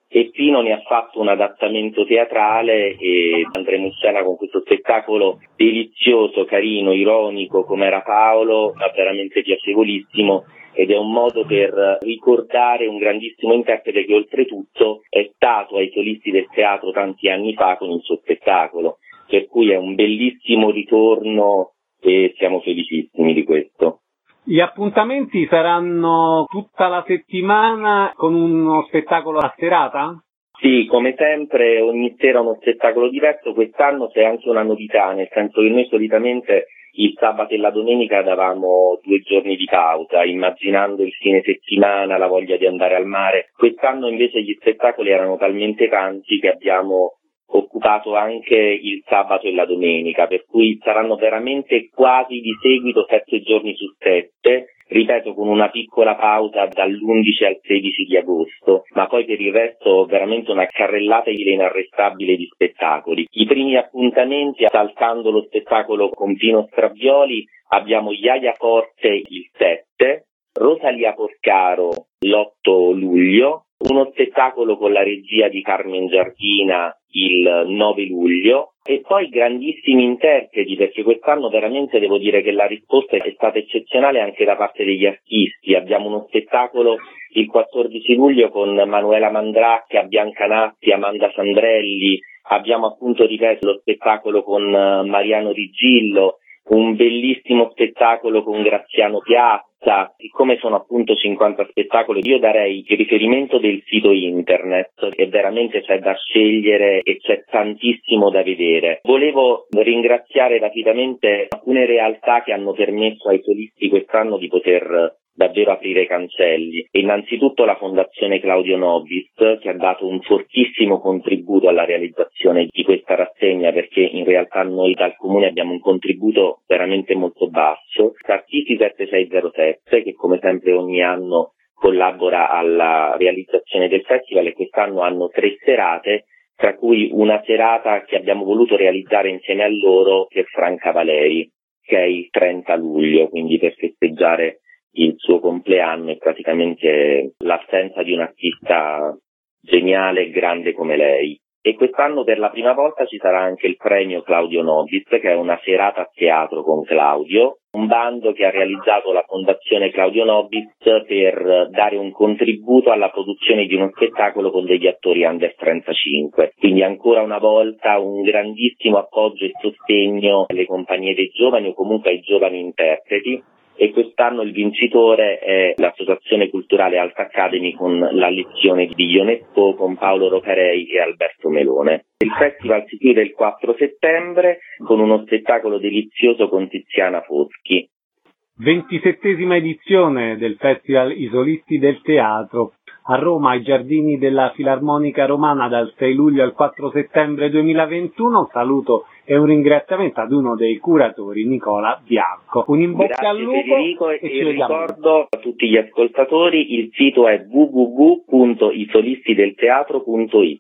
e Pino ne ha fatto un adattamento teatrale e andremo in scena con questo spettacolo delizioso, carino, ironico come era Paolo, ma veramente piacevolissimo, ed è un modo per ricordare un grandissimo interprete che oltretutto è stato ai Solisti del Teatro tanti anni fa con il suo spettacolo, per cui è un bellissimo ritorno e siamo felicissimi di questo. Gli appuntamenti saranno tutta la settimana con uno spettacolo a serata? Sì, come sempre ogni sera uno spettacolo diverso, quest'anno c'è anche una novità, nel senso che noi solitamente il sabato e la domenica davamo due giorni di pausa, immaginando il fine settimana, la voglia di andare al mare. Quest'anno invece gli spettacoli erano talmente tanti che abbiamo occupato anche il sabato e la domenica, per cui saranno veramente quasi di seguito sette giorni su sette, ripeto, con una piccola pausa dall'undici al sedici di agosto, ma poi per il resto veramente una carrellata inarrestabile di spettacoli. I primi appuntamenti, saltando lo spettacolo con Pino Stravioli, abbiamo Iaia Forte il sette, Rosalia Porcaro l'otto luglio, uno spettacolo con la regia di Carmen Giardina il nove luglio e poi grandissimi interpreti, perché quest'anno veramente devo dire che la risposta è stata eccezionale anche da parte degli artisti. Abbiamo uno spettacolo il quattordici luglio con Manuela Mandracchia, Bianca Natti, Amanda Sandrelli, abbiamo appunto ripeto lo spettacolo con Mariano Rigillo, un bellissimo spettacolo con Graziano Piazza. Siccome sono appunto cinquanta spettacoli, io darei il riferimento del sito internet e veramente c'è da scegliere e c'è tantissimo da vedere. Volevo ringraziare rapidamente alcune realtà che hanno permesso ai solisti quest'anno di poter davvero aprire i cancelli. Innanzitutto la Fondazione Claudio Nobis, che ha dato un fortissimo contributo alla realizzazione di questa rassegna, perché in realtà noi dal Comune abbiamo un contributo veramente molto basso. Artisti settantasei che come sempre ogni anno collabora alla realizzazione del festival e quest'anno hanno tre serate, tra cui una serata che abbiamo voluto realizzare insieme a loro per Franca Valeri, che è il trenta luglio, quindi per festeggiare il suo compleanno e praticamente l'assenza di un artista geniale e grande come lei. E quest'anno per la prima volta ci sarà anche il premio Claudio Nobis, che è una serata a teatro con Claudio, un bando che ha realizzato la Fondazione Claudio Nobis per dare un contributo alla produzione di uno spettacolo con degli attori under trentacinque. Quindi ancora una volta un grandissimo appoggio e sostegno alle compagnie dei giovani o comunque ai giovani interpreti. E quest'anno il vincitore è l'Associazione Culturale Alta Academy con la lezione di Ionesco con Paolo Rocarei e Alberto Melone. Il festival si chiude il quattro settembre con uno spettacolo delizioso con Tiziana Foschi. ventisettesima edizione del Festival I Solisti del Teatro. A Roma, ai Giardini della Filarmonica Romana dal sei luglio al quattro settembre duemilaventuno. Un saluto e un ringraziamento ad uno dei curatori, Nicola Bianco. Un in bocca Grazie al lupo Federico, e, e ci vediamo. ricordo a tutti gli ascoltatori il sito è w w w punto i solisti del teatro punto it.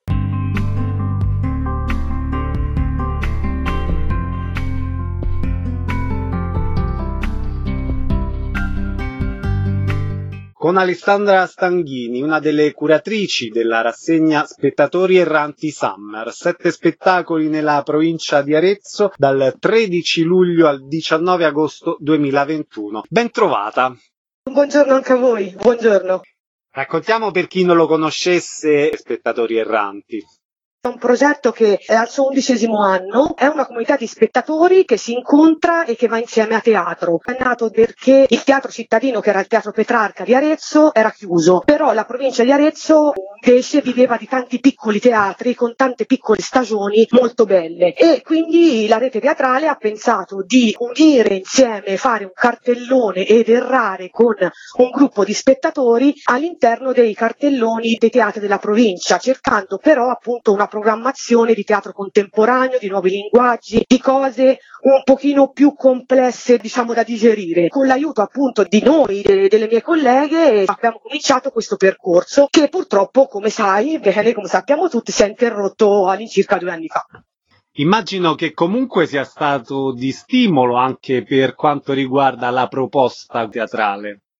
Con Alessandra Stanghini, una delle curatrici della rassegna Spettatori Erranti Summer, sette spettacoli nella provincia di Arezzo dal tredici luglio al diciannove agosto duemilaventuno. Ben trovata! Buongiorno anche a voi, buongiorno. Raccontiamo per chi non lo conoscesse Spettatori Erranti. È un progetto che è al suo undicesimo anno, è una comunità di spettatori che si incontra e che va insieme a teatro. È nato perché il teatro cittadino, che era il teatro Petrarca di Arezzo, era chiuso, però la provincia di Arezzo invece viveva di tanti piccoli teatri con tante piccole stagioni molto belle e quindi la rete teatrale ha pensato di unire insieme, fare un cartellone ed errare con un gruppo di spettatori all'interno dei cartelloni dei teatri della provincia, cercando però appunto una programmazione di teatro contemporaneo, di nuovi linguaggi, di cose un pochino più complesse, diciamo, da digerire. Con l'aiuto appunto di noi, de- delle mie colleghe, abbiamo cominciato questo percorso che purtroppo, come sai, bene, come sappiamo tutti, si è interrotto all'incirca due anni fa. Immagino che comunque sia stato di stimolo anche per quanto riguarda la proposta teatrale.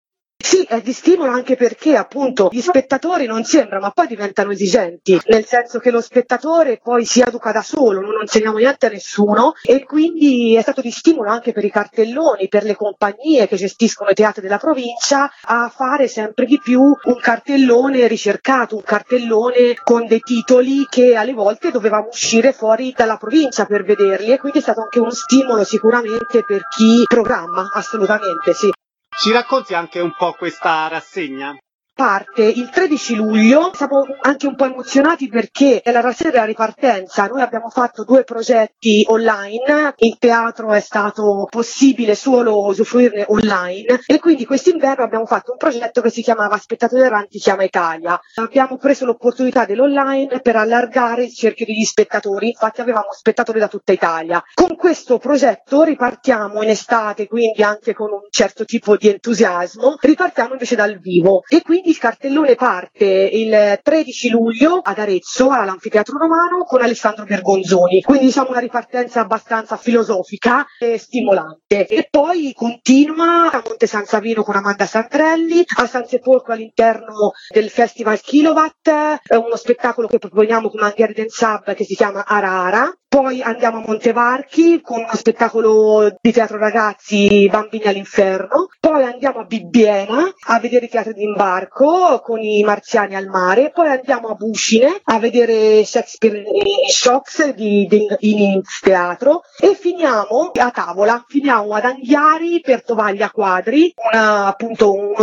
Sì, è di stimolo anche perché appunto gli spettatori non sembrano, ma poi diventano esigenti, nel senso che lo spettatore poi si educa da solo, non insegniamo niente a nessuno e quindi è stato di stimolo anche per i cartelloni, per le compagnie che gestiscono i teatri della provincia a fare sempre di più un cartellone ricercato, un cartellone con dei titoli che alle volte dovevamo uscire fuori dalla provincia per vederli e quindi è stato anche uno stimolo sicuramente per chi programma, assolutamente sì. Ci racconti anche un po' questa rassegna? Parte il tredici luglio, siamo anche un po' emozionati perché è la rassegna della ripartenza, noi abbiamo fatto due progetti online, il teatro è stato possibile solo usufruirne online e quindi quest'inverno abbiamo fatto un progetto che si chiamava Spettatori Erranti Chiama Italia. Abbiamo preso l'opportunità dell'online per allargare il cerchio degli spettatori, infatti avevamo spettatori da tutta Italia. Con questo progetto ripartiamo in estate, quindi anche con un certo tipo di entusiasmo, ripartiamo invece dal vivo e quindi il cartellone parte il tredici luglio ad Arezzo, all'Anfiteatro Romano, con Alessandro Bergonzoni. Quindi diciamo una ripartenza abbastanza filosofica e stimolante. E poi continua a Monte San Savino con Amanda Sandrelli, a San Sepolcro all'interno del Festival Kilowatt, uno spettacolo che proponiamo con Anghiari Densab che si chiama Arara. Poi andiamo a Montevarchi con uno spettacolo di teatro ragazzi Bambini all'inferno. Poi andiamo a Bibbiena a vedere i teatri d'imbarco con i Marziani al mare. Poi andiamo a Buscine a vedere Shakespeare e Shocks di, di Inins Teatro. E finiamo a tavola, finiamo ad Anghiari per Tovaglia Quadri, una, appunto uno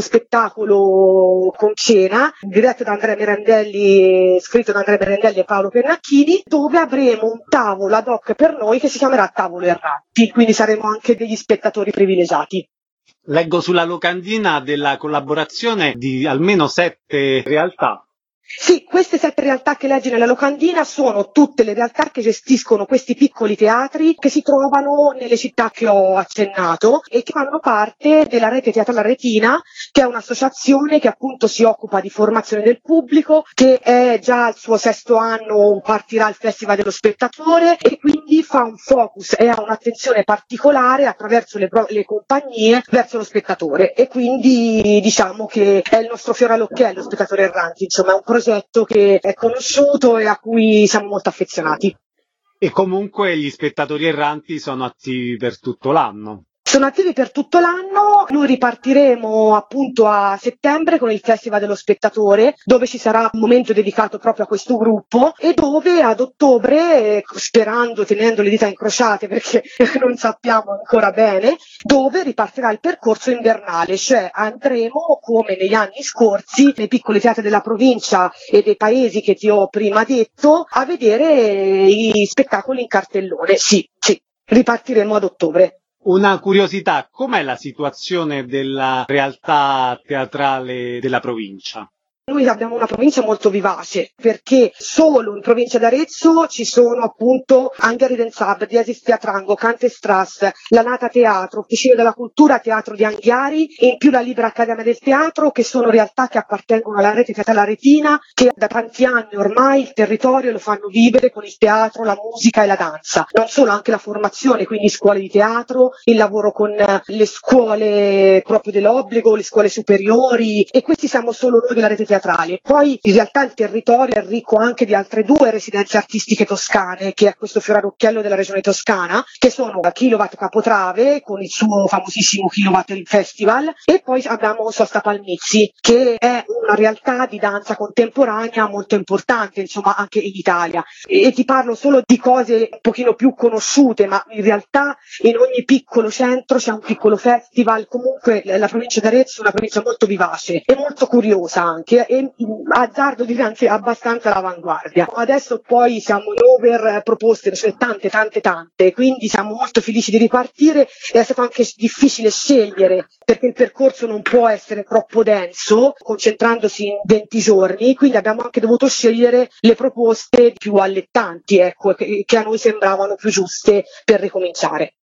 spettacolo con cena diretto da Andrea Merendelli, scritto da Andrea Merendelli e Paolo Pennacchini, dove avremo un tavolo ad hoc per noi che si chiamerà Tavolo Erranti, quindi saremo anche degli spettatori privilegiati. Leggo sulla locandina della collaborazione di almeno sette realtà. Sì, queste sette realtà che leggi nella locandina sono tutte le realtà che gestiscono questi piccoli teatri che si trovano nelle città che ho accennato e che fanno parte della Rete Teatro Laretina, che è un'associazione che appunto si occupa di formazione del pubblico, che è già al suo sesto anno, partirà il Festival dello Spettatore e quindi fa un focus e ha un'attenzione particolare attraverso le, le compagnie verso lo spettatore e quindi diciamo che è il nostro fiore all'occhiello, Spettatori Erranti, insomma è un progetto che è conosciuto e a cui siamo molto affezionati. E comunque gli Spettatori Erranti sono attivi per tutto l'anno. Sono attivi per tutto l'anno, noi ripartiremo appunto a settembre con il Festival dello Spettatore, dove ci sarà un momento dedicato proprio a questo gruppo e dove ad ottobre, sperando, tenendo le dita incrociate perché non sappiamo ancora bene, dove ripartirà il percorso invernale, cioè andremo come negli anni scorsi nei piccoli teatri della provincia e dei paesi che ti ho prima detto a vedere i spettacoli in cartellone. Sì, sì, ripartiremo ad ottobre. Una curiosità, com'è la situazione della realtà teatrale della provincia? Noi abbiamo una provincia molto vivace perché solo in provincia d'Arezzo ci sono appunto Anghiari Densab, Diesis Teatrango, Cante Strass, La Nata Teatro, Officina della Cultura, Teatro di Anghiari e in più la Libera Accademia del Teatro, che sono realtà che appartengono alla Rete Teatro Laretina, che da tanti anni ormai il territorio lo fanno vivere con il teatro, la musica e la danza. Non solo, anche la formazione, quindi scuole di teatro, il lavoro con le scuole proprio dell'obbligo, le scuole superiori e questi siamo solo noi della Rete Teatrali. Poi in realtà il territorio è ricco anche di altre due residenze artistiche toscane, che è questo fiore all'occhiello della regione toscana, che sono Kilowatt Capotrave con il suo famosissimo Kilowatt Festival e poi abbiamo Sosta Palmizzi, che è una realtà di danza contemporanea molto importante, insomma anche in Italia. E, e ti parlo solo di cose un pochino più conosciute, ma in realtà in ogni piccolo centro c'è un piccolo festival. Comunque la provincia d'Arezzo è una provincia molto vivace e molto curiosa anche, e azzardo dire anche abbastanza all'avanguardia. Adesso poi siamo in over proposte, cioè tante tante tante, quindi siamo molto felici di ripartire. È stato anche difficile scegliere perché il percorso non può essere troppo denso, concentrandosi in venti giorni, quindi abbiamo anche dovuto scegliere le proposte più allettanti, ecco, che, che a noi sembravano più giuste per ricominciare.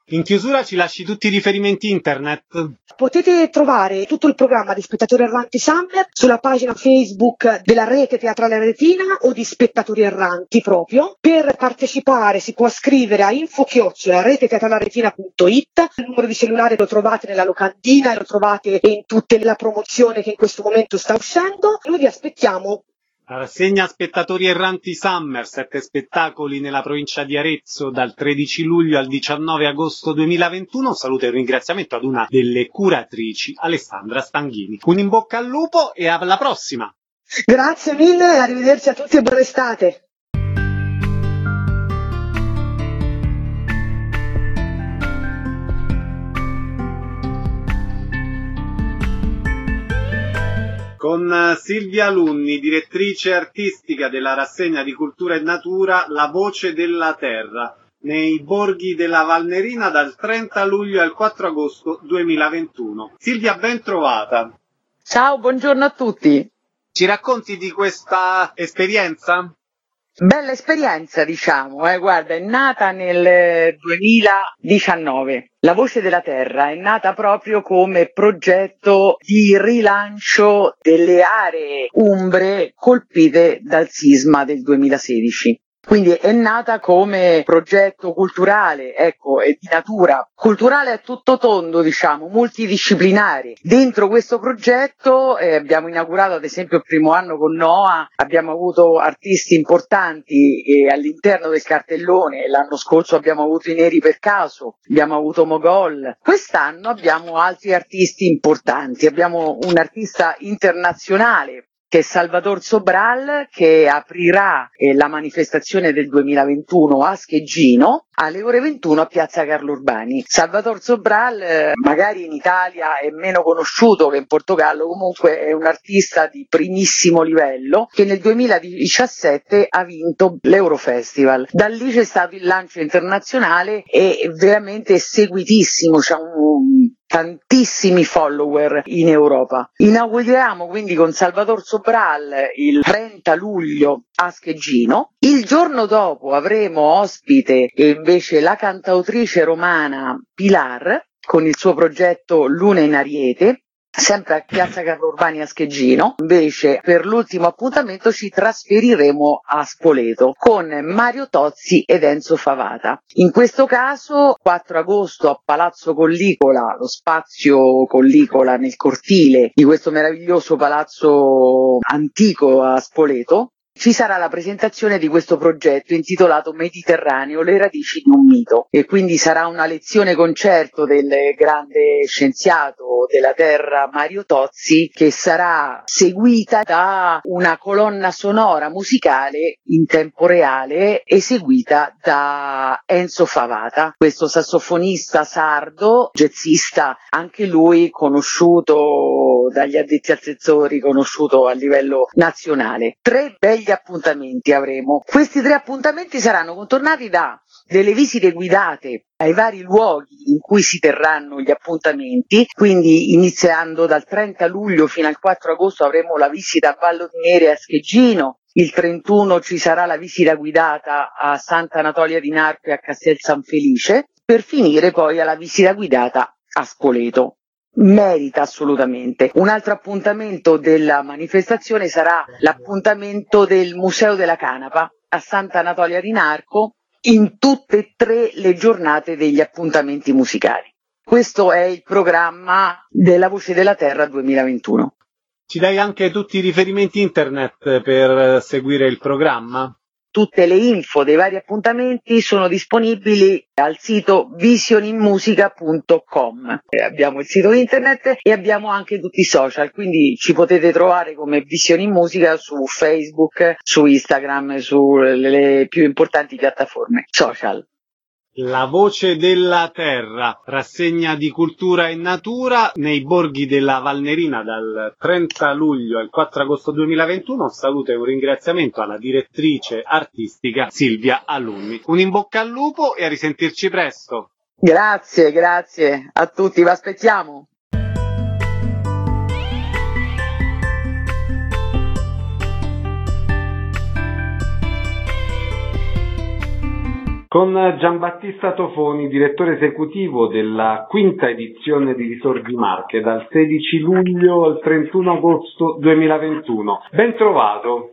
In chiusura ci lasci tutti i riferimenti internet. Potete trovare tutto il programma di Spettatori Erranti Summer sulla pagina Facebook della Rete Teatrale Aretina o di Spettatori Erranti proprio. Per partecipare si può scrivere a info chiocciola reteteatralearetina punto it. Il numero di cellulare lo trovate nella locandina e lo trovate in tutta la promozione che in questo momento sta uscendo. Noi vi aspettiamo. La rassegna Spettatori Erranti Summer, sette spettacoli nella provincia di Arezzo dal tredici luglio al diciannove agosto duemilaventuno. Un saluto e un ringraziamento ad una delle curatrici, Alessandra Stanghini. Un in bocca al lupo e alla prossima! Grazie mille, arrivederci a tutti e buona estate! Con Silvia Alunni, direttrice artistica della rassegna di Cultura e Natura La Voce della Terra, nei borghi della Valnerina dal trenta luglio al quattro agosto duemilaventuno. Silvia, ben trovata. Ciao, buongiorno a tutti. Ci racconti di questa esperienza? Bella esperienza, diciamo, eh. Guarda, è nata nel duemiladiciannove. La Voce della Terra è nata proprio come progetto di rilancio delle aree umbre colpite dal sisma del duemilasedici. Quindi è nata come progetto culturale, ecco, e di natura culturale a tutto tondo, diciamo, multidisciplinare. Dentro questo progetto eh, abbiamo inaugurato ad esempio il primo anno con Noa, abbiamo avuto artisti importanti eh, all'interno del cartellone, l'anno scorso abbiamo avuto i Neri per caso, abbiamo avuto Mogol. Quest'anno abbiamo altri artisti importanti, abbiamo un artista internazionale che è Salvatore Sobral, che aprirà eh, la manifestazione del duemilaventuno a Scheggino alle ore ventuno a Piazza Carlo Urbani. Salvatore Sobral eh, magari in Italia è meno conosciuto che in Portogallo, comunque è un artista di primissimo livello che nel duemiladiciassette ha vinto l'Eurofestival. Da lì c'è stato il lancio internazionale e è veramente seguitissimo, c'è un tantissimi follower in Europa. Inauguriamo quindi con Salvatore Sobral il trenta luglio a Scheggino. Il giorno dopo avremo ospite invece la cantautrice romana Pilar con il suo progetto Luna in Ariete, sempre a Piazza Carlo Urbani a Scheggino. Invece per l'ultimo appuntamento ci trasferiremo a Spoleto con Mario Tozzi ed Enzo Favata. In questo caso quattro agosto a Palazzo Collicola, lo spazio Collicola nel cortile di questo meraviglioso palazzo antico a Spoleto. Ci sarà la presentazione di questo progetto intitolato Mediterraneo, le radici di un mito, e quindi sarà una lezione concerto del grande scienziato della Terra Mario Tozzi, che sarà seguita da una colonna sonora musicale in tempo reale eseguita da Enzo Favata, questo sassofonista sardo, jazzista, anche lui conosciuto dagli addetti al settore, conosciuto a livello nazionale. Tre belli appuntamenti avremo. Questi tre appuntamenti saranno contornati da delle visite guidate ai vari luoghi in cui si terranno gli appuntamenti, quindi iniziando dal trenta luglio fino al quattro agosto avremo la visita a Vallo di Nere a Scheggino, il trentuno ci sarà la visita guidata a Santa Anatolia di Narco e a Castel San Felice, per finire poi alla visita guidata a Spoleto. Merita assolutamente. Un altro appuntamento della manifestazione sarà l'appuntamento del Museo della Canapa a Santa Anatolia di Narco in tutte e tre le giornate degli appuntamenti musicali. Questo è il programma della Voce della Terra duemilaventuno. Ci dai anche tutti i riferimenti internet per seguire il programma? Tutte le info dei vari appuntamenti sono disponibili al sito visioninmusica punto com. Abbiamo il sito internet e abbiamo anche tutti i social, quindi ci potete trovare come Visioni in Musica su Facebook, su Instagram, sulle più importanti piattaforme social. La Voce della Terra, rassegna di cultura e natura nei borghi della Valnerina dal trenta luglio al quattro agosto duemilaventuno. Un saluto e un ringraziamento alla direttrice artistica Silvia Alunni. Un in bocca al lupo e a risentirci presto. Grazie, grazie a tutti, vi aspettiamo. Con Giambattista Tofoni, direttore esecutivo della quinta edizione di Risorgimarche, dal sedici luglio al trentuno agosto duemilaventuno. Ben trovato.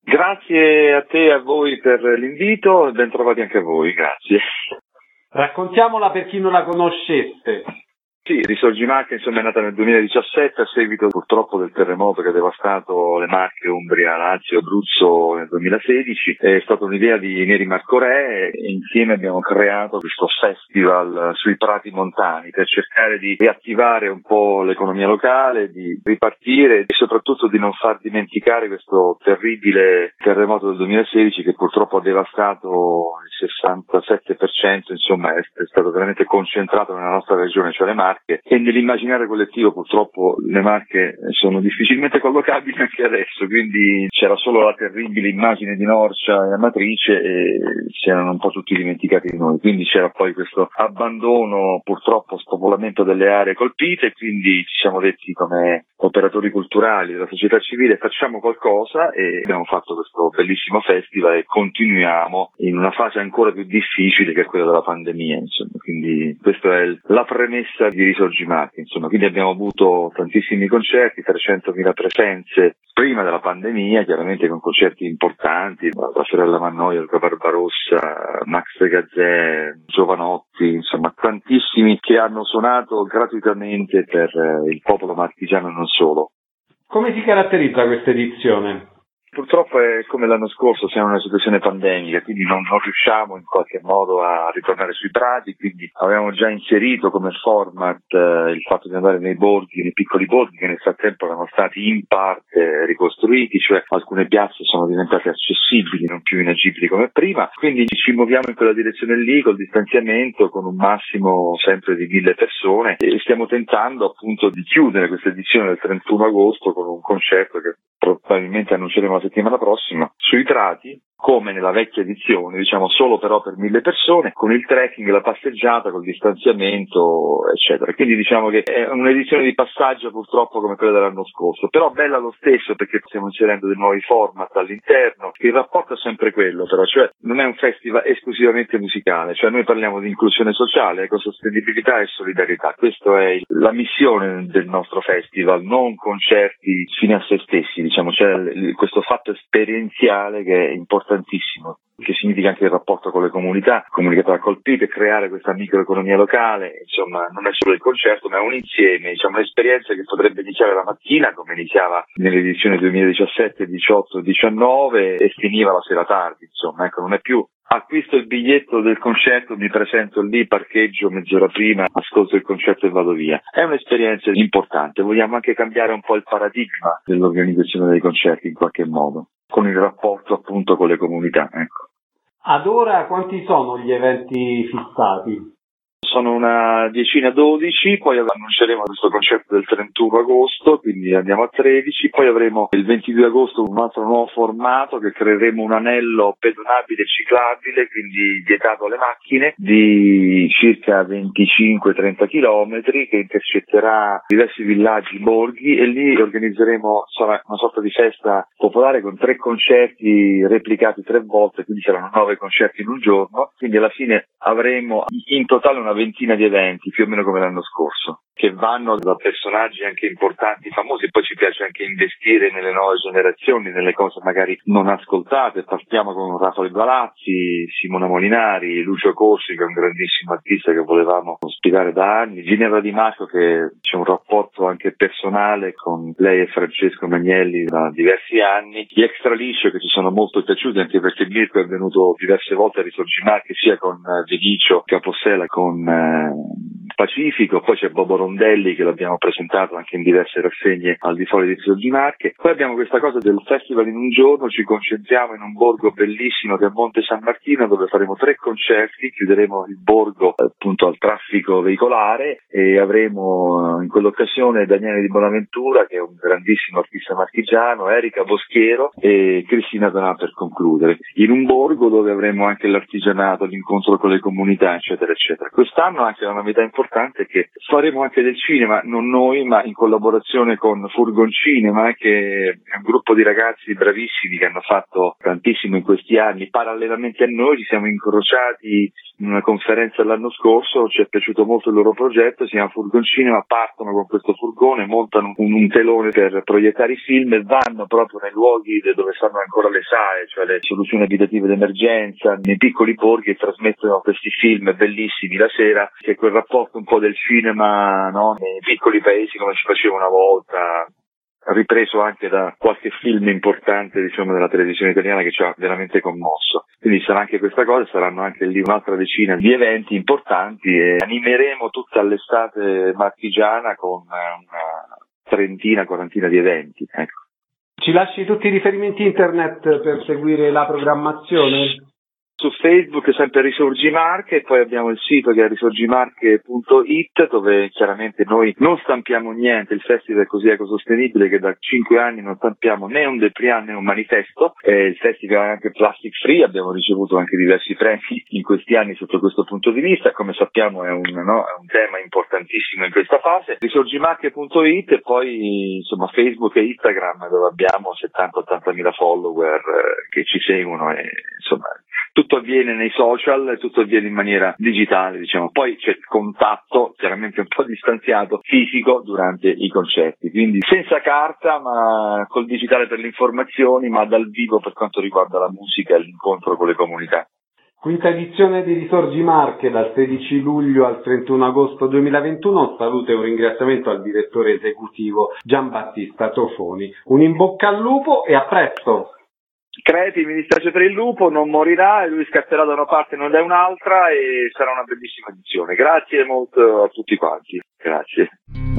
Grazie a te e a voi per l'invito e ben trovati anche a voi, grazie. Raccontiamola per chi non la conoscesse. Sì, Risorgimarche insomma è nata nel duemiladiciassette a seguito purtroppo del terremoto che ha devastato le Marche, Umbria, Lazio, Abruzzo nel duemilasedici. È stata un'idea di Neri Marco Re e insieme abbiamo creato questo festival sui prati montani per cercare di riattivare un po' l'economia locale, di ripartire e soprattutto di non far dimenticare questo terribile terremoto del duemilasedici che purtroppo ha devastato il sessantasette per cento, insomma è stato veramente concentrato nella nostra regione, cioè le Marche. E nell'immaginario collettivo purtroppo le Marche sono difficilmente collocabili anche adesso, quindi c'era solo la terribile immagine di Norcia e Amatrice e si erano un po' tutti dimenticati di noi, quindi c'era poi questo abbandono, purtroppo spopolamento delle aree colpite, quindi ci siamo detti come operatori culturali della società civile facciamo qualcosa e abbiamo fatto questo bellissimo festival e continuiamo in una fase ancora più difficile che è quella della pandemia, insomma, quindi questa è la premessa di Risorgimarche, insomma, quindi abbiamo avuto tantissimi concerti, trecentomila presenze prima della pandemia, chiaramente con concerti importanti, la sorella Mannoia, Luca Barbarossa, Max De Gazzè, Giovanotti, insomma tantissimi che hanno suonato gratuitamente per eh, il popolo marchigiano e non solo. Come si caratterizza questa edizione? Purtroppo è come l'anno scorso, siamo in una situazione pandemica, quindi non, non riusciamo in qualche modo a ritornare sui prati, quindi avevamo già inserito come format eh, il fatto di andare nei borghi, nei piccoli borghi che nel frattempo erano stati in parte ricostruiti, cioè alcune piazze sono diventate accessibili, non più inagibili come prima, quindi ci muoviamo in quella direzione lì col distanziamento, con un massimo sempre di mille persone e stiamo tentando appunto di chiudere questa edizione del trentuno agosto con un concerto che probabilmente annunceremo la settimana prossima sui prati, come nella vecchia edizione, diciamo solo però per mille persone, con il trekking, la passeggiata, col distanziamento, eccetera. Quindi diciamo che è un'edizione di passaggio purtroppo come quella dell'anno scorso, però bella lo stesso perché stiamo inserendo dei nuovi format all'interno. Il rapporto è sempre quello però, cioè non è un festival esclusivamente musicale, cioè noi parliamo di inclusione sociale, ecosostenibilità e solidarietà. Questa è la missione del nostro festival, non concerti fine a se stessi, diciamo, c'è questo fatto esperienziale che è importantissimo, che significa anche il rapporto con le comunità, comunità colpite, creare questa microeconomia locale, insomma non è solo il concerto ma è un insieme, diciamo un'esperienza che potrebbe iniziare la mattina come iniziava nelle edizioni duemiladiciassette, diciotto, diciannove e finiva la sera tardi, insomma ecco non è più acquisto il biglietto del concerto, mi presento lì, parcheggio mezz'ora prima, ascolto il concerto e vado via. È un'esperienza importante, vogliamo anche cambiare un po' il paradigma dell'organizzazione dei concerti in qualche modo, con il rapporto appunto con le comunità, ecco. Ad ora quanti sono gli eventi fissati? Sono una decina, dodici, poi annunceremo questo concerto del trentuno agosto, quindi andiamo a tredici, poi avremo il ventidue agosto un altro nuovo formato che creeremo un anello pedonabile e ciclabile, quindi vietato alle macchine, di circa venticinque trenta chilometri che intercetterà diversi villaggi, borghi e lì organizzeremo sarà una sorta di festa popolare con tre concerti replicati tre volte, quindi saranno nove concerti in un giorno, quindi alla fine avremo in totale una ventina di eventi, più o meno come l'anno scorso, che vanno da personaggi anche importanti, famosi, poi ci piace anche investire nelle nuove generazioni, nelle cose magari non ascoltate. Partiamo con Raffaele Balazzi, Simona Molinari, Lucio Corsi, che è un grandissimo artista che volevamo ospitare da anni, Ginevra Di Marco, che c'è un rapporto anche personale con lei e Francesco Magnelli da diversi anni, gli Extra Liscio che ci sono molto piaciuti anche perché Mirko è venuto diverse volte a Risorgimarche sia con Vinicio Capossela con eh, Pacifico, poi c'è Bobo Rondelli che l'abbiamo presentato anche in diverse rassegne al di fuori di Risorgimarche. Poi abbiamo questa cosa del festival in un giorno, ci concentriamo in un borgo bellissimo che è Monte San Martino dove faremo tre concerti, chiuderemo il borgo appunto al traffico veicolare e avremo in quell'occasione Daniele Di Bonaventura che è un grandissimo artista marchigiano, Erika Boschiero e Cristina Donà per concludere, in un borgo dove avremo anche l'artigianato, l'incontro con le comunità eccetera eccetera. Quest'anno anche una novità importante importante è che faremo anche del cinema, non noi, ma in collaborazione con Furgon Cinema, che è un gruppo di ragazzi bravissimi che hanno fatto tantissimo in questi anni. Parallelamente a noi ci siamo incrociati in una conferenza l'anno scorso, ci è piaciuto molto il loro progetto, si chiama Furgon Cinema, partono con questo furgone, montano un, un telone per proiettare i film e vanno proprio nei luoghi dove stanno ancora le sale, cioè le soluzioni abitative d'emergenza, nei piccoli borghi, e trasmettono questi film bellissimi la sera, che è quel rapporto un po' del cinema, no? Nei piccoli paesi come si faceva una volta, ripreso anche da qualche film importante, diciamo, della televisione italiana che ci ha veramente commosso. Quindi sarà anche questa cosa, saranno anche lì un'altra decina di eventi importanti e animeremo tutta l'estate marchigiana con una trentina, quarantina di eventi. Ecco. Ci lasci tutti i riferimenti internet per seguire la programmazione? Su Facebook sempre Risorgimarche, e poi abbiamo il sito che è risorgimarche punto it, dove chiaramente noi non stampiamo niente. Il festival è così ecosostenibile che da cinque anni non stampiamo né un dépliant né un manifesto. Eh, il festival è anche plastic free, abbiamo ricevuto anche diversi premi in questi anni sotto questo punto di vista. Come sappiamo è un, no, è un tema importantissimo in questa fase. risorgimarche punto it, e poi insomma Facebook e Instagram, dove abbiamo settanta ottanta mila follower eh, che ci seguono, e insomma tutto avviene nei social, tutto avviene in maniera digitale, diciamo. Poi c'è il contatto, chiaramente un po' distanziato, fisico durante i concerti, quindi senza carta ma col digitale per le informazioni, ma dal vivo per quanto riguarda la musica e l'incontro con le comunità. Quinta edizione di Risorgimarche dal sedici luglio al trentuno agosto duemilaventuno. Un saluto e un ringraziamento al direttore esecutivo Giambattista Tofoni. Un in bocca al lupo e a presto! Creti, mi dispiace per il lupo, non morirà e lui scatterà da una parte e non da un'altra, e sarà una bellissima edizione. Grazie molto a tutti quanti. Grazie.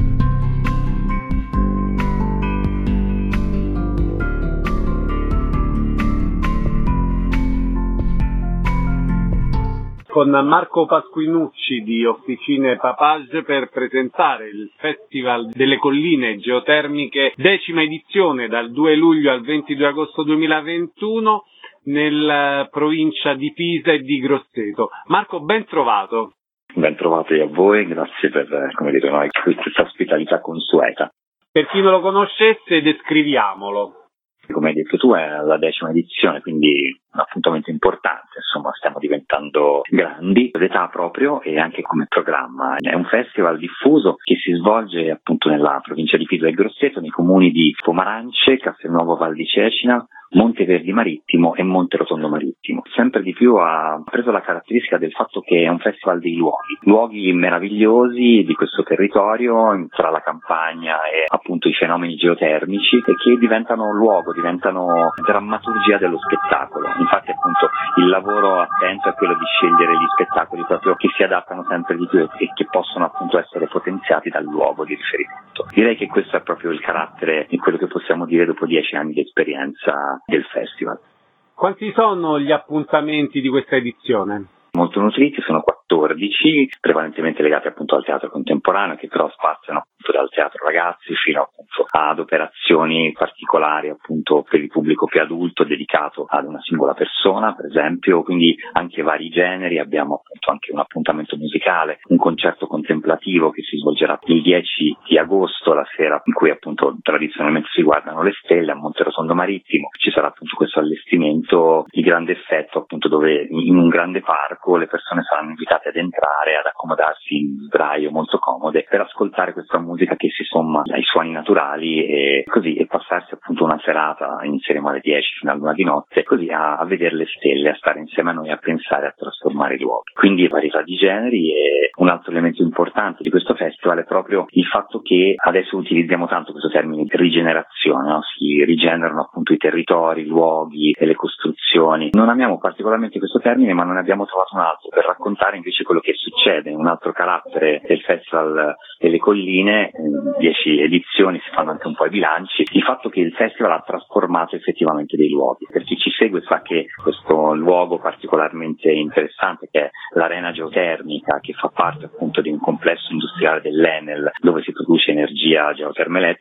Con Marco Pasquinucci di Officine Papage per presentare il Festival delle Colline Geotermiche, decima edizione dal due luglio al ventidue agosto duemilaventuno nella provincia di Pisa e di Grosseto. Marco, ben trovato. Ben trovati a voi, grazie per, come dire, noi, questa ospitalità consueta. Per chi non lo conoscesse, descriviamolo. Come hai detto tu, è la decima edizione, quindi un appuntamento importante, insomma stiamo diventando grandi d'età proprio, e anche come programma. È un festival diffuso che si svolge appunto nella provincia di Pisa e Grosseto, nei comuni di Pomarance, Castelnuovo Val di Cecina, Monteverdi Marittimo e Monterotondo Marittimo. Sempre di più ha preso la caratteristica del fatto che è un festival dei luoghi, luoghi meravigliosi di questo territorio, tra la campagna e appunto i fenomeni geotermici, e che diventano luogo, diventano drammaturgia dello spettacolo. Infatti appunto il lavoro attento è quello di scegliere gli spettacoli proprio che si adattano sempre di più e che possono appunto essere potenziati dal luogo di riferimento. Direi che questo è proprio il carattere di quello che possiamo dire dopo dieci anni di esperienza del festival. Quanti sono gli appuntamenti di questa edizione? Molto nutriti, sono quattordici, prevalentemente legati appunto al teatro contemporaneo, che però spaziano appunto dal teatro ragazzi fino appunto ad operazioni particolari appunto per il pubblico più adulto, dedicato ad una singola persona per esempio, quindi anche vari generi. Abbiamo appunto anche un appuntamento musicale, un concerto contemplativo che si svolgerà il dieci di agosto, la sera in cui appunto tradizionalmente si guardano le stelle a Monterotondo Marittimo. Ci sarà appunto questo allestimento di grande effetto appunto, dove in un grande parco le persone saranno invitate ad entrare, ad accomodarsi in sdraio molto comode per ascoltare questa musica che si somma ai suoni naturali, e così e passarsi appunto una serata, inizieremo alle dieci fino a luna di notte, così a, a vedere le stelle, a stare insieme a noi, a pensare, a trasformare i luoghi. Quindi varietà di generi. E un altro elemento importante di questo festival è proprio il fatto che adesso utilizziamo tanto questo termine di rigenerazione, no? Si rigenerano appunto i territori, i luoghi e le costruzioni. Non amiamo particolarmente questo termine, ma non ne abbiamo trovato un altro per raccontare invece quello che succede. Un altro carattere del Festival delle Colline, in dieci edizioni si fanno anche un po' i bilanci, il fatto che il festival ha trasformato effettivamente dei luoghi. Per chi ci segue sa che questo luogo particolarmente interessante, che è l'arena geotermica, che fa parte appunto di un complesso industriale dell'Enel dove si produce energia geotermoelettrica,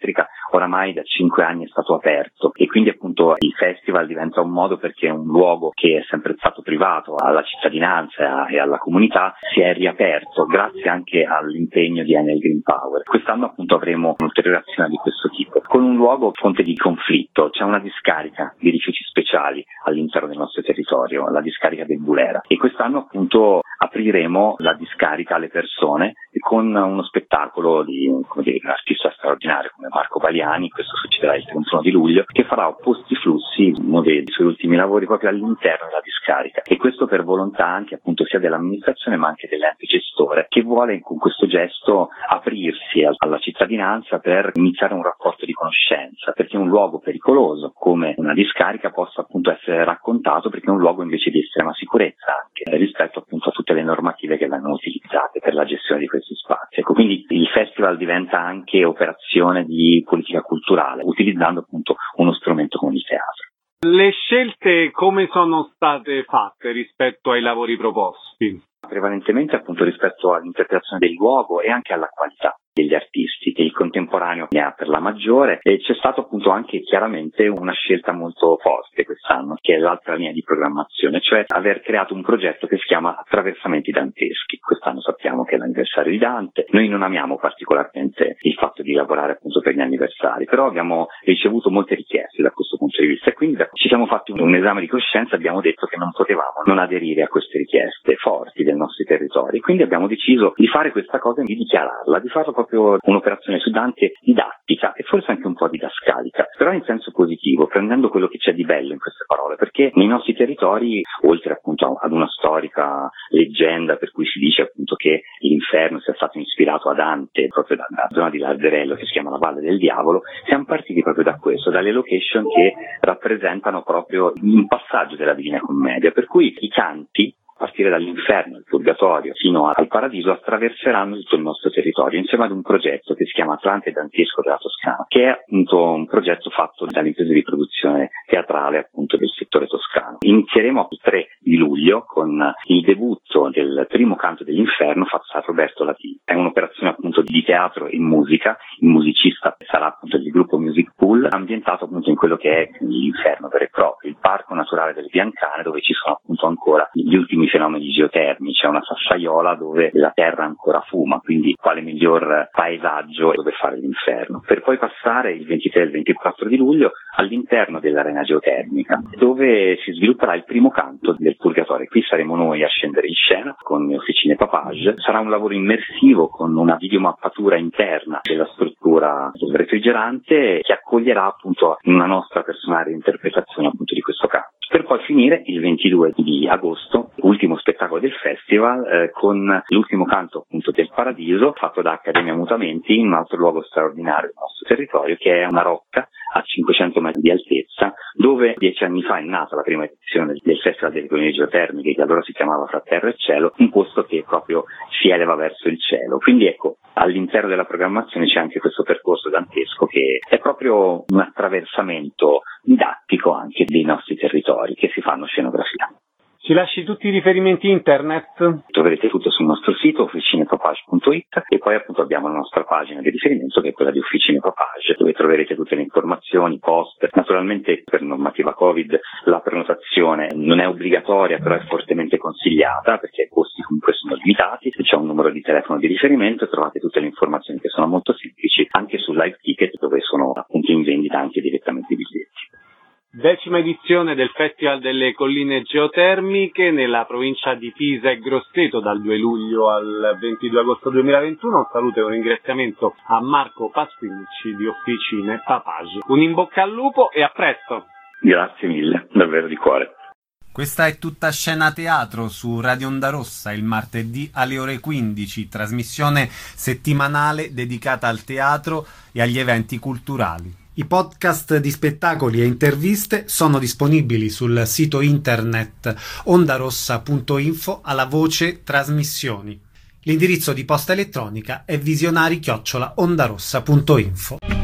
oramai da cinque anni è stato aperto e quindi appunto il festival diventa un modo perché è un luogo che è sempre stato privato alla cittadinanza e alla comunità si è riaperto grazie anche all'impegno di Enel Green Power. Quest'anno appunto avremo un'ulteriore azione di questo tipo con un luogo fonte di conflitto. C'è una discarica di rifiuti speciali all'interno del nostro territorio, la discarica del Bulera, e quest'anno appunto apriremo la discarica alle persone con uno spettacolo di, come dire, un artista straordinario come Marco Baliani. Questo succederà il trentuno di luglio, che farà opposti flussi, uno dei suoi ultimi lavori, proprio all'interno della discarica, e questo per volontà anche appunto sia dell'amministrazione ma anche dell'ente gestore, che vuole con questo gesto aprirsi alla cittadinanza per iniziare un rapporto di conoscenza, perché un luogo pericoloso come una discarica possa appunto essere raccontato, perché è un luogo invece di estrema sicurezza anche rispetto appunto a tutte le normative che vengono utilizzate per la gestione di questi spazi. Ecco, quindi il festival diventa anche operazione di politica culturale, utilizzando appunto uno strumento come il teatro. Le scelte come sono state fatte rispetto ai lavori proposti? Prevalentemente appunto rispetto all'interpretazione del luogo e anche alla qualità degli artisti, che il contemporaneo ne ha per la maggiore, e c'è stato appunto anche chiaramente una scelta molto forte quest'anno, che è l'altra linea di programmazione, cioè aver creato un progetto che si chiama Attraversamenti Danteschi. Quest'anno sappiamo che è l'anniversario di Dante, noi non amiamo particolarmente il fatto di lavorare appunto per gli anniversari, però abbiamo ricevuto molte richieste da questo punto di vista e quindi ci siamo fatti un, un esame di coscienza, abbiamo detto che non potevamo non aderire a queste richieste forti dei nostri territori, quindi abbiamo deciso di fare questa cosa e di dichiararla, di farlo proprio un'operazione su Dante didattica e forse anche un po' didascalica, però in senso positivo, prendendo quello che c'è di bello in queste parole, perché nei nostri territori, oltre appunto ad una storica leggenda per cui si dice appunto che l'inferno sia stato ispirato a Dante proprio dalla zona di Lazzerello che si chiama la Valle del Diavolo, siamo partiti proprio da questo, dalle location che rappresentano proprio un passaggio della Divina Commedia, per cui i canti a partire dall'inferno, il purgatorio, fino al paradiso, attraverseranno tutto il nostro territorio, insieme ad un progetto che si chiama Atlante Dantesco della Toscana, che è appunto un progetto fatto dalle imprese di produzione teatrale appunto del settore toscano. Inizieremo il tre di luglio con il debutto del primo canto dell'inferno fatto da Roberto Latini. È un'operazione appunto di teatro e musica, il musicista sarà appunto il gruppo Music Pool, ambientato appunto in quello che è l'inferno vero e proprio, il parco naturale delle Biancane, dove ci sono appunto ancora gli ultimi fenomeni geotermi, c'è una sassaiola dove la terra ancora fuma, quindi quale miglior paesaggio dove fare l'inferno, per poi passare il ventitré e il ventiquattro di luglio all'interno dell'arena geotermica, dove si svilupperà il primo canto del purgatorio. Qui saremo noi a scendere in scena con le officine Papage, sarà un lavoro immersivo con una videomappatura interna della struttura del refrigerante che accoglierà appunto una nostra personale interpretazione appunto di questo canto, per poi finire il ventidue di agosto, ultimo spettacolo del festival, eh, con l'ultimo canto appunto del Paradiso, fatto da Accademia Mutamenti in un altro luogo straordinario del nostro territorio, che è una rocca a cinquecento metri di altezza, dove dieci anni fa è nata la prima edizione del Festival delle Colonie Geotermiche, che allora si chiamava Fra Terra e Cielo, un posto che proprio si eleva verso il cielo. Quindi ecco, all'interno della programmazione c'è anche questo percorso dantesco che è proprio un attraversamento didattico anche dei nostri territori che si fanno scenografia. Ci lasci tutti i riferimenti internet? Troverete tutto sul nostro sito officinepapage punto it e poi appunto abbiamo la nostra pagina di riferimento che è quella di Officine Papage, dove troverete tutte le informazioni, post. Naturalmente per normativa Covid la prenotazione non è obbligatoria, però è fortemente consigliata perché i costi comunque sono limitati. Se c'è un numero di telefono di riferimento trovate tutte le informazioni che sono molto semplici anche sul live ticket, dove sono appunto in vendita anche direttamente i biglietti. Decima edizione del Festival delle Colline Geotermiche nella provincia di Pisa e Grosseto dal due luglio al ventidue agosto duemilaventuno. Un saluto e un ringraziamento a Marco Pasquinici di Officine Papage. Un in bocca al lupo e a presto! Grazie mille, davvero di cuore. Questa è Tutta Scena Teatro su Radio Onda Rossa il martedì alle ore quindici, trasmissione settimanale dedicata al teatro e agli eventi culturali. I podcast di spettacoli e interviste sono disponibili sul sito internet ondarossa punto info alla voce trasmissioni. L'indirizzo di posta elettronica è visionari chiocciola ondarossa punto info.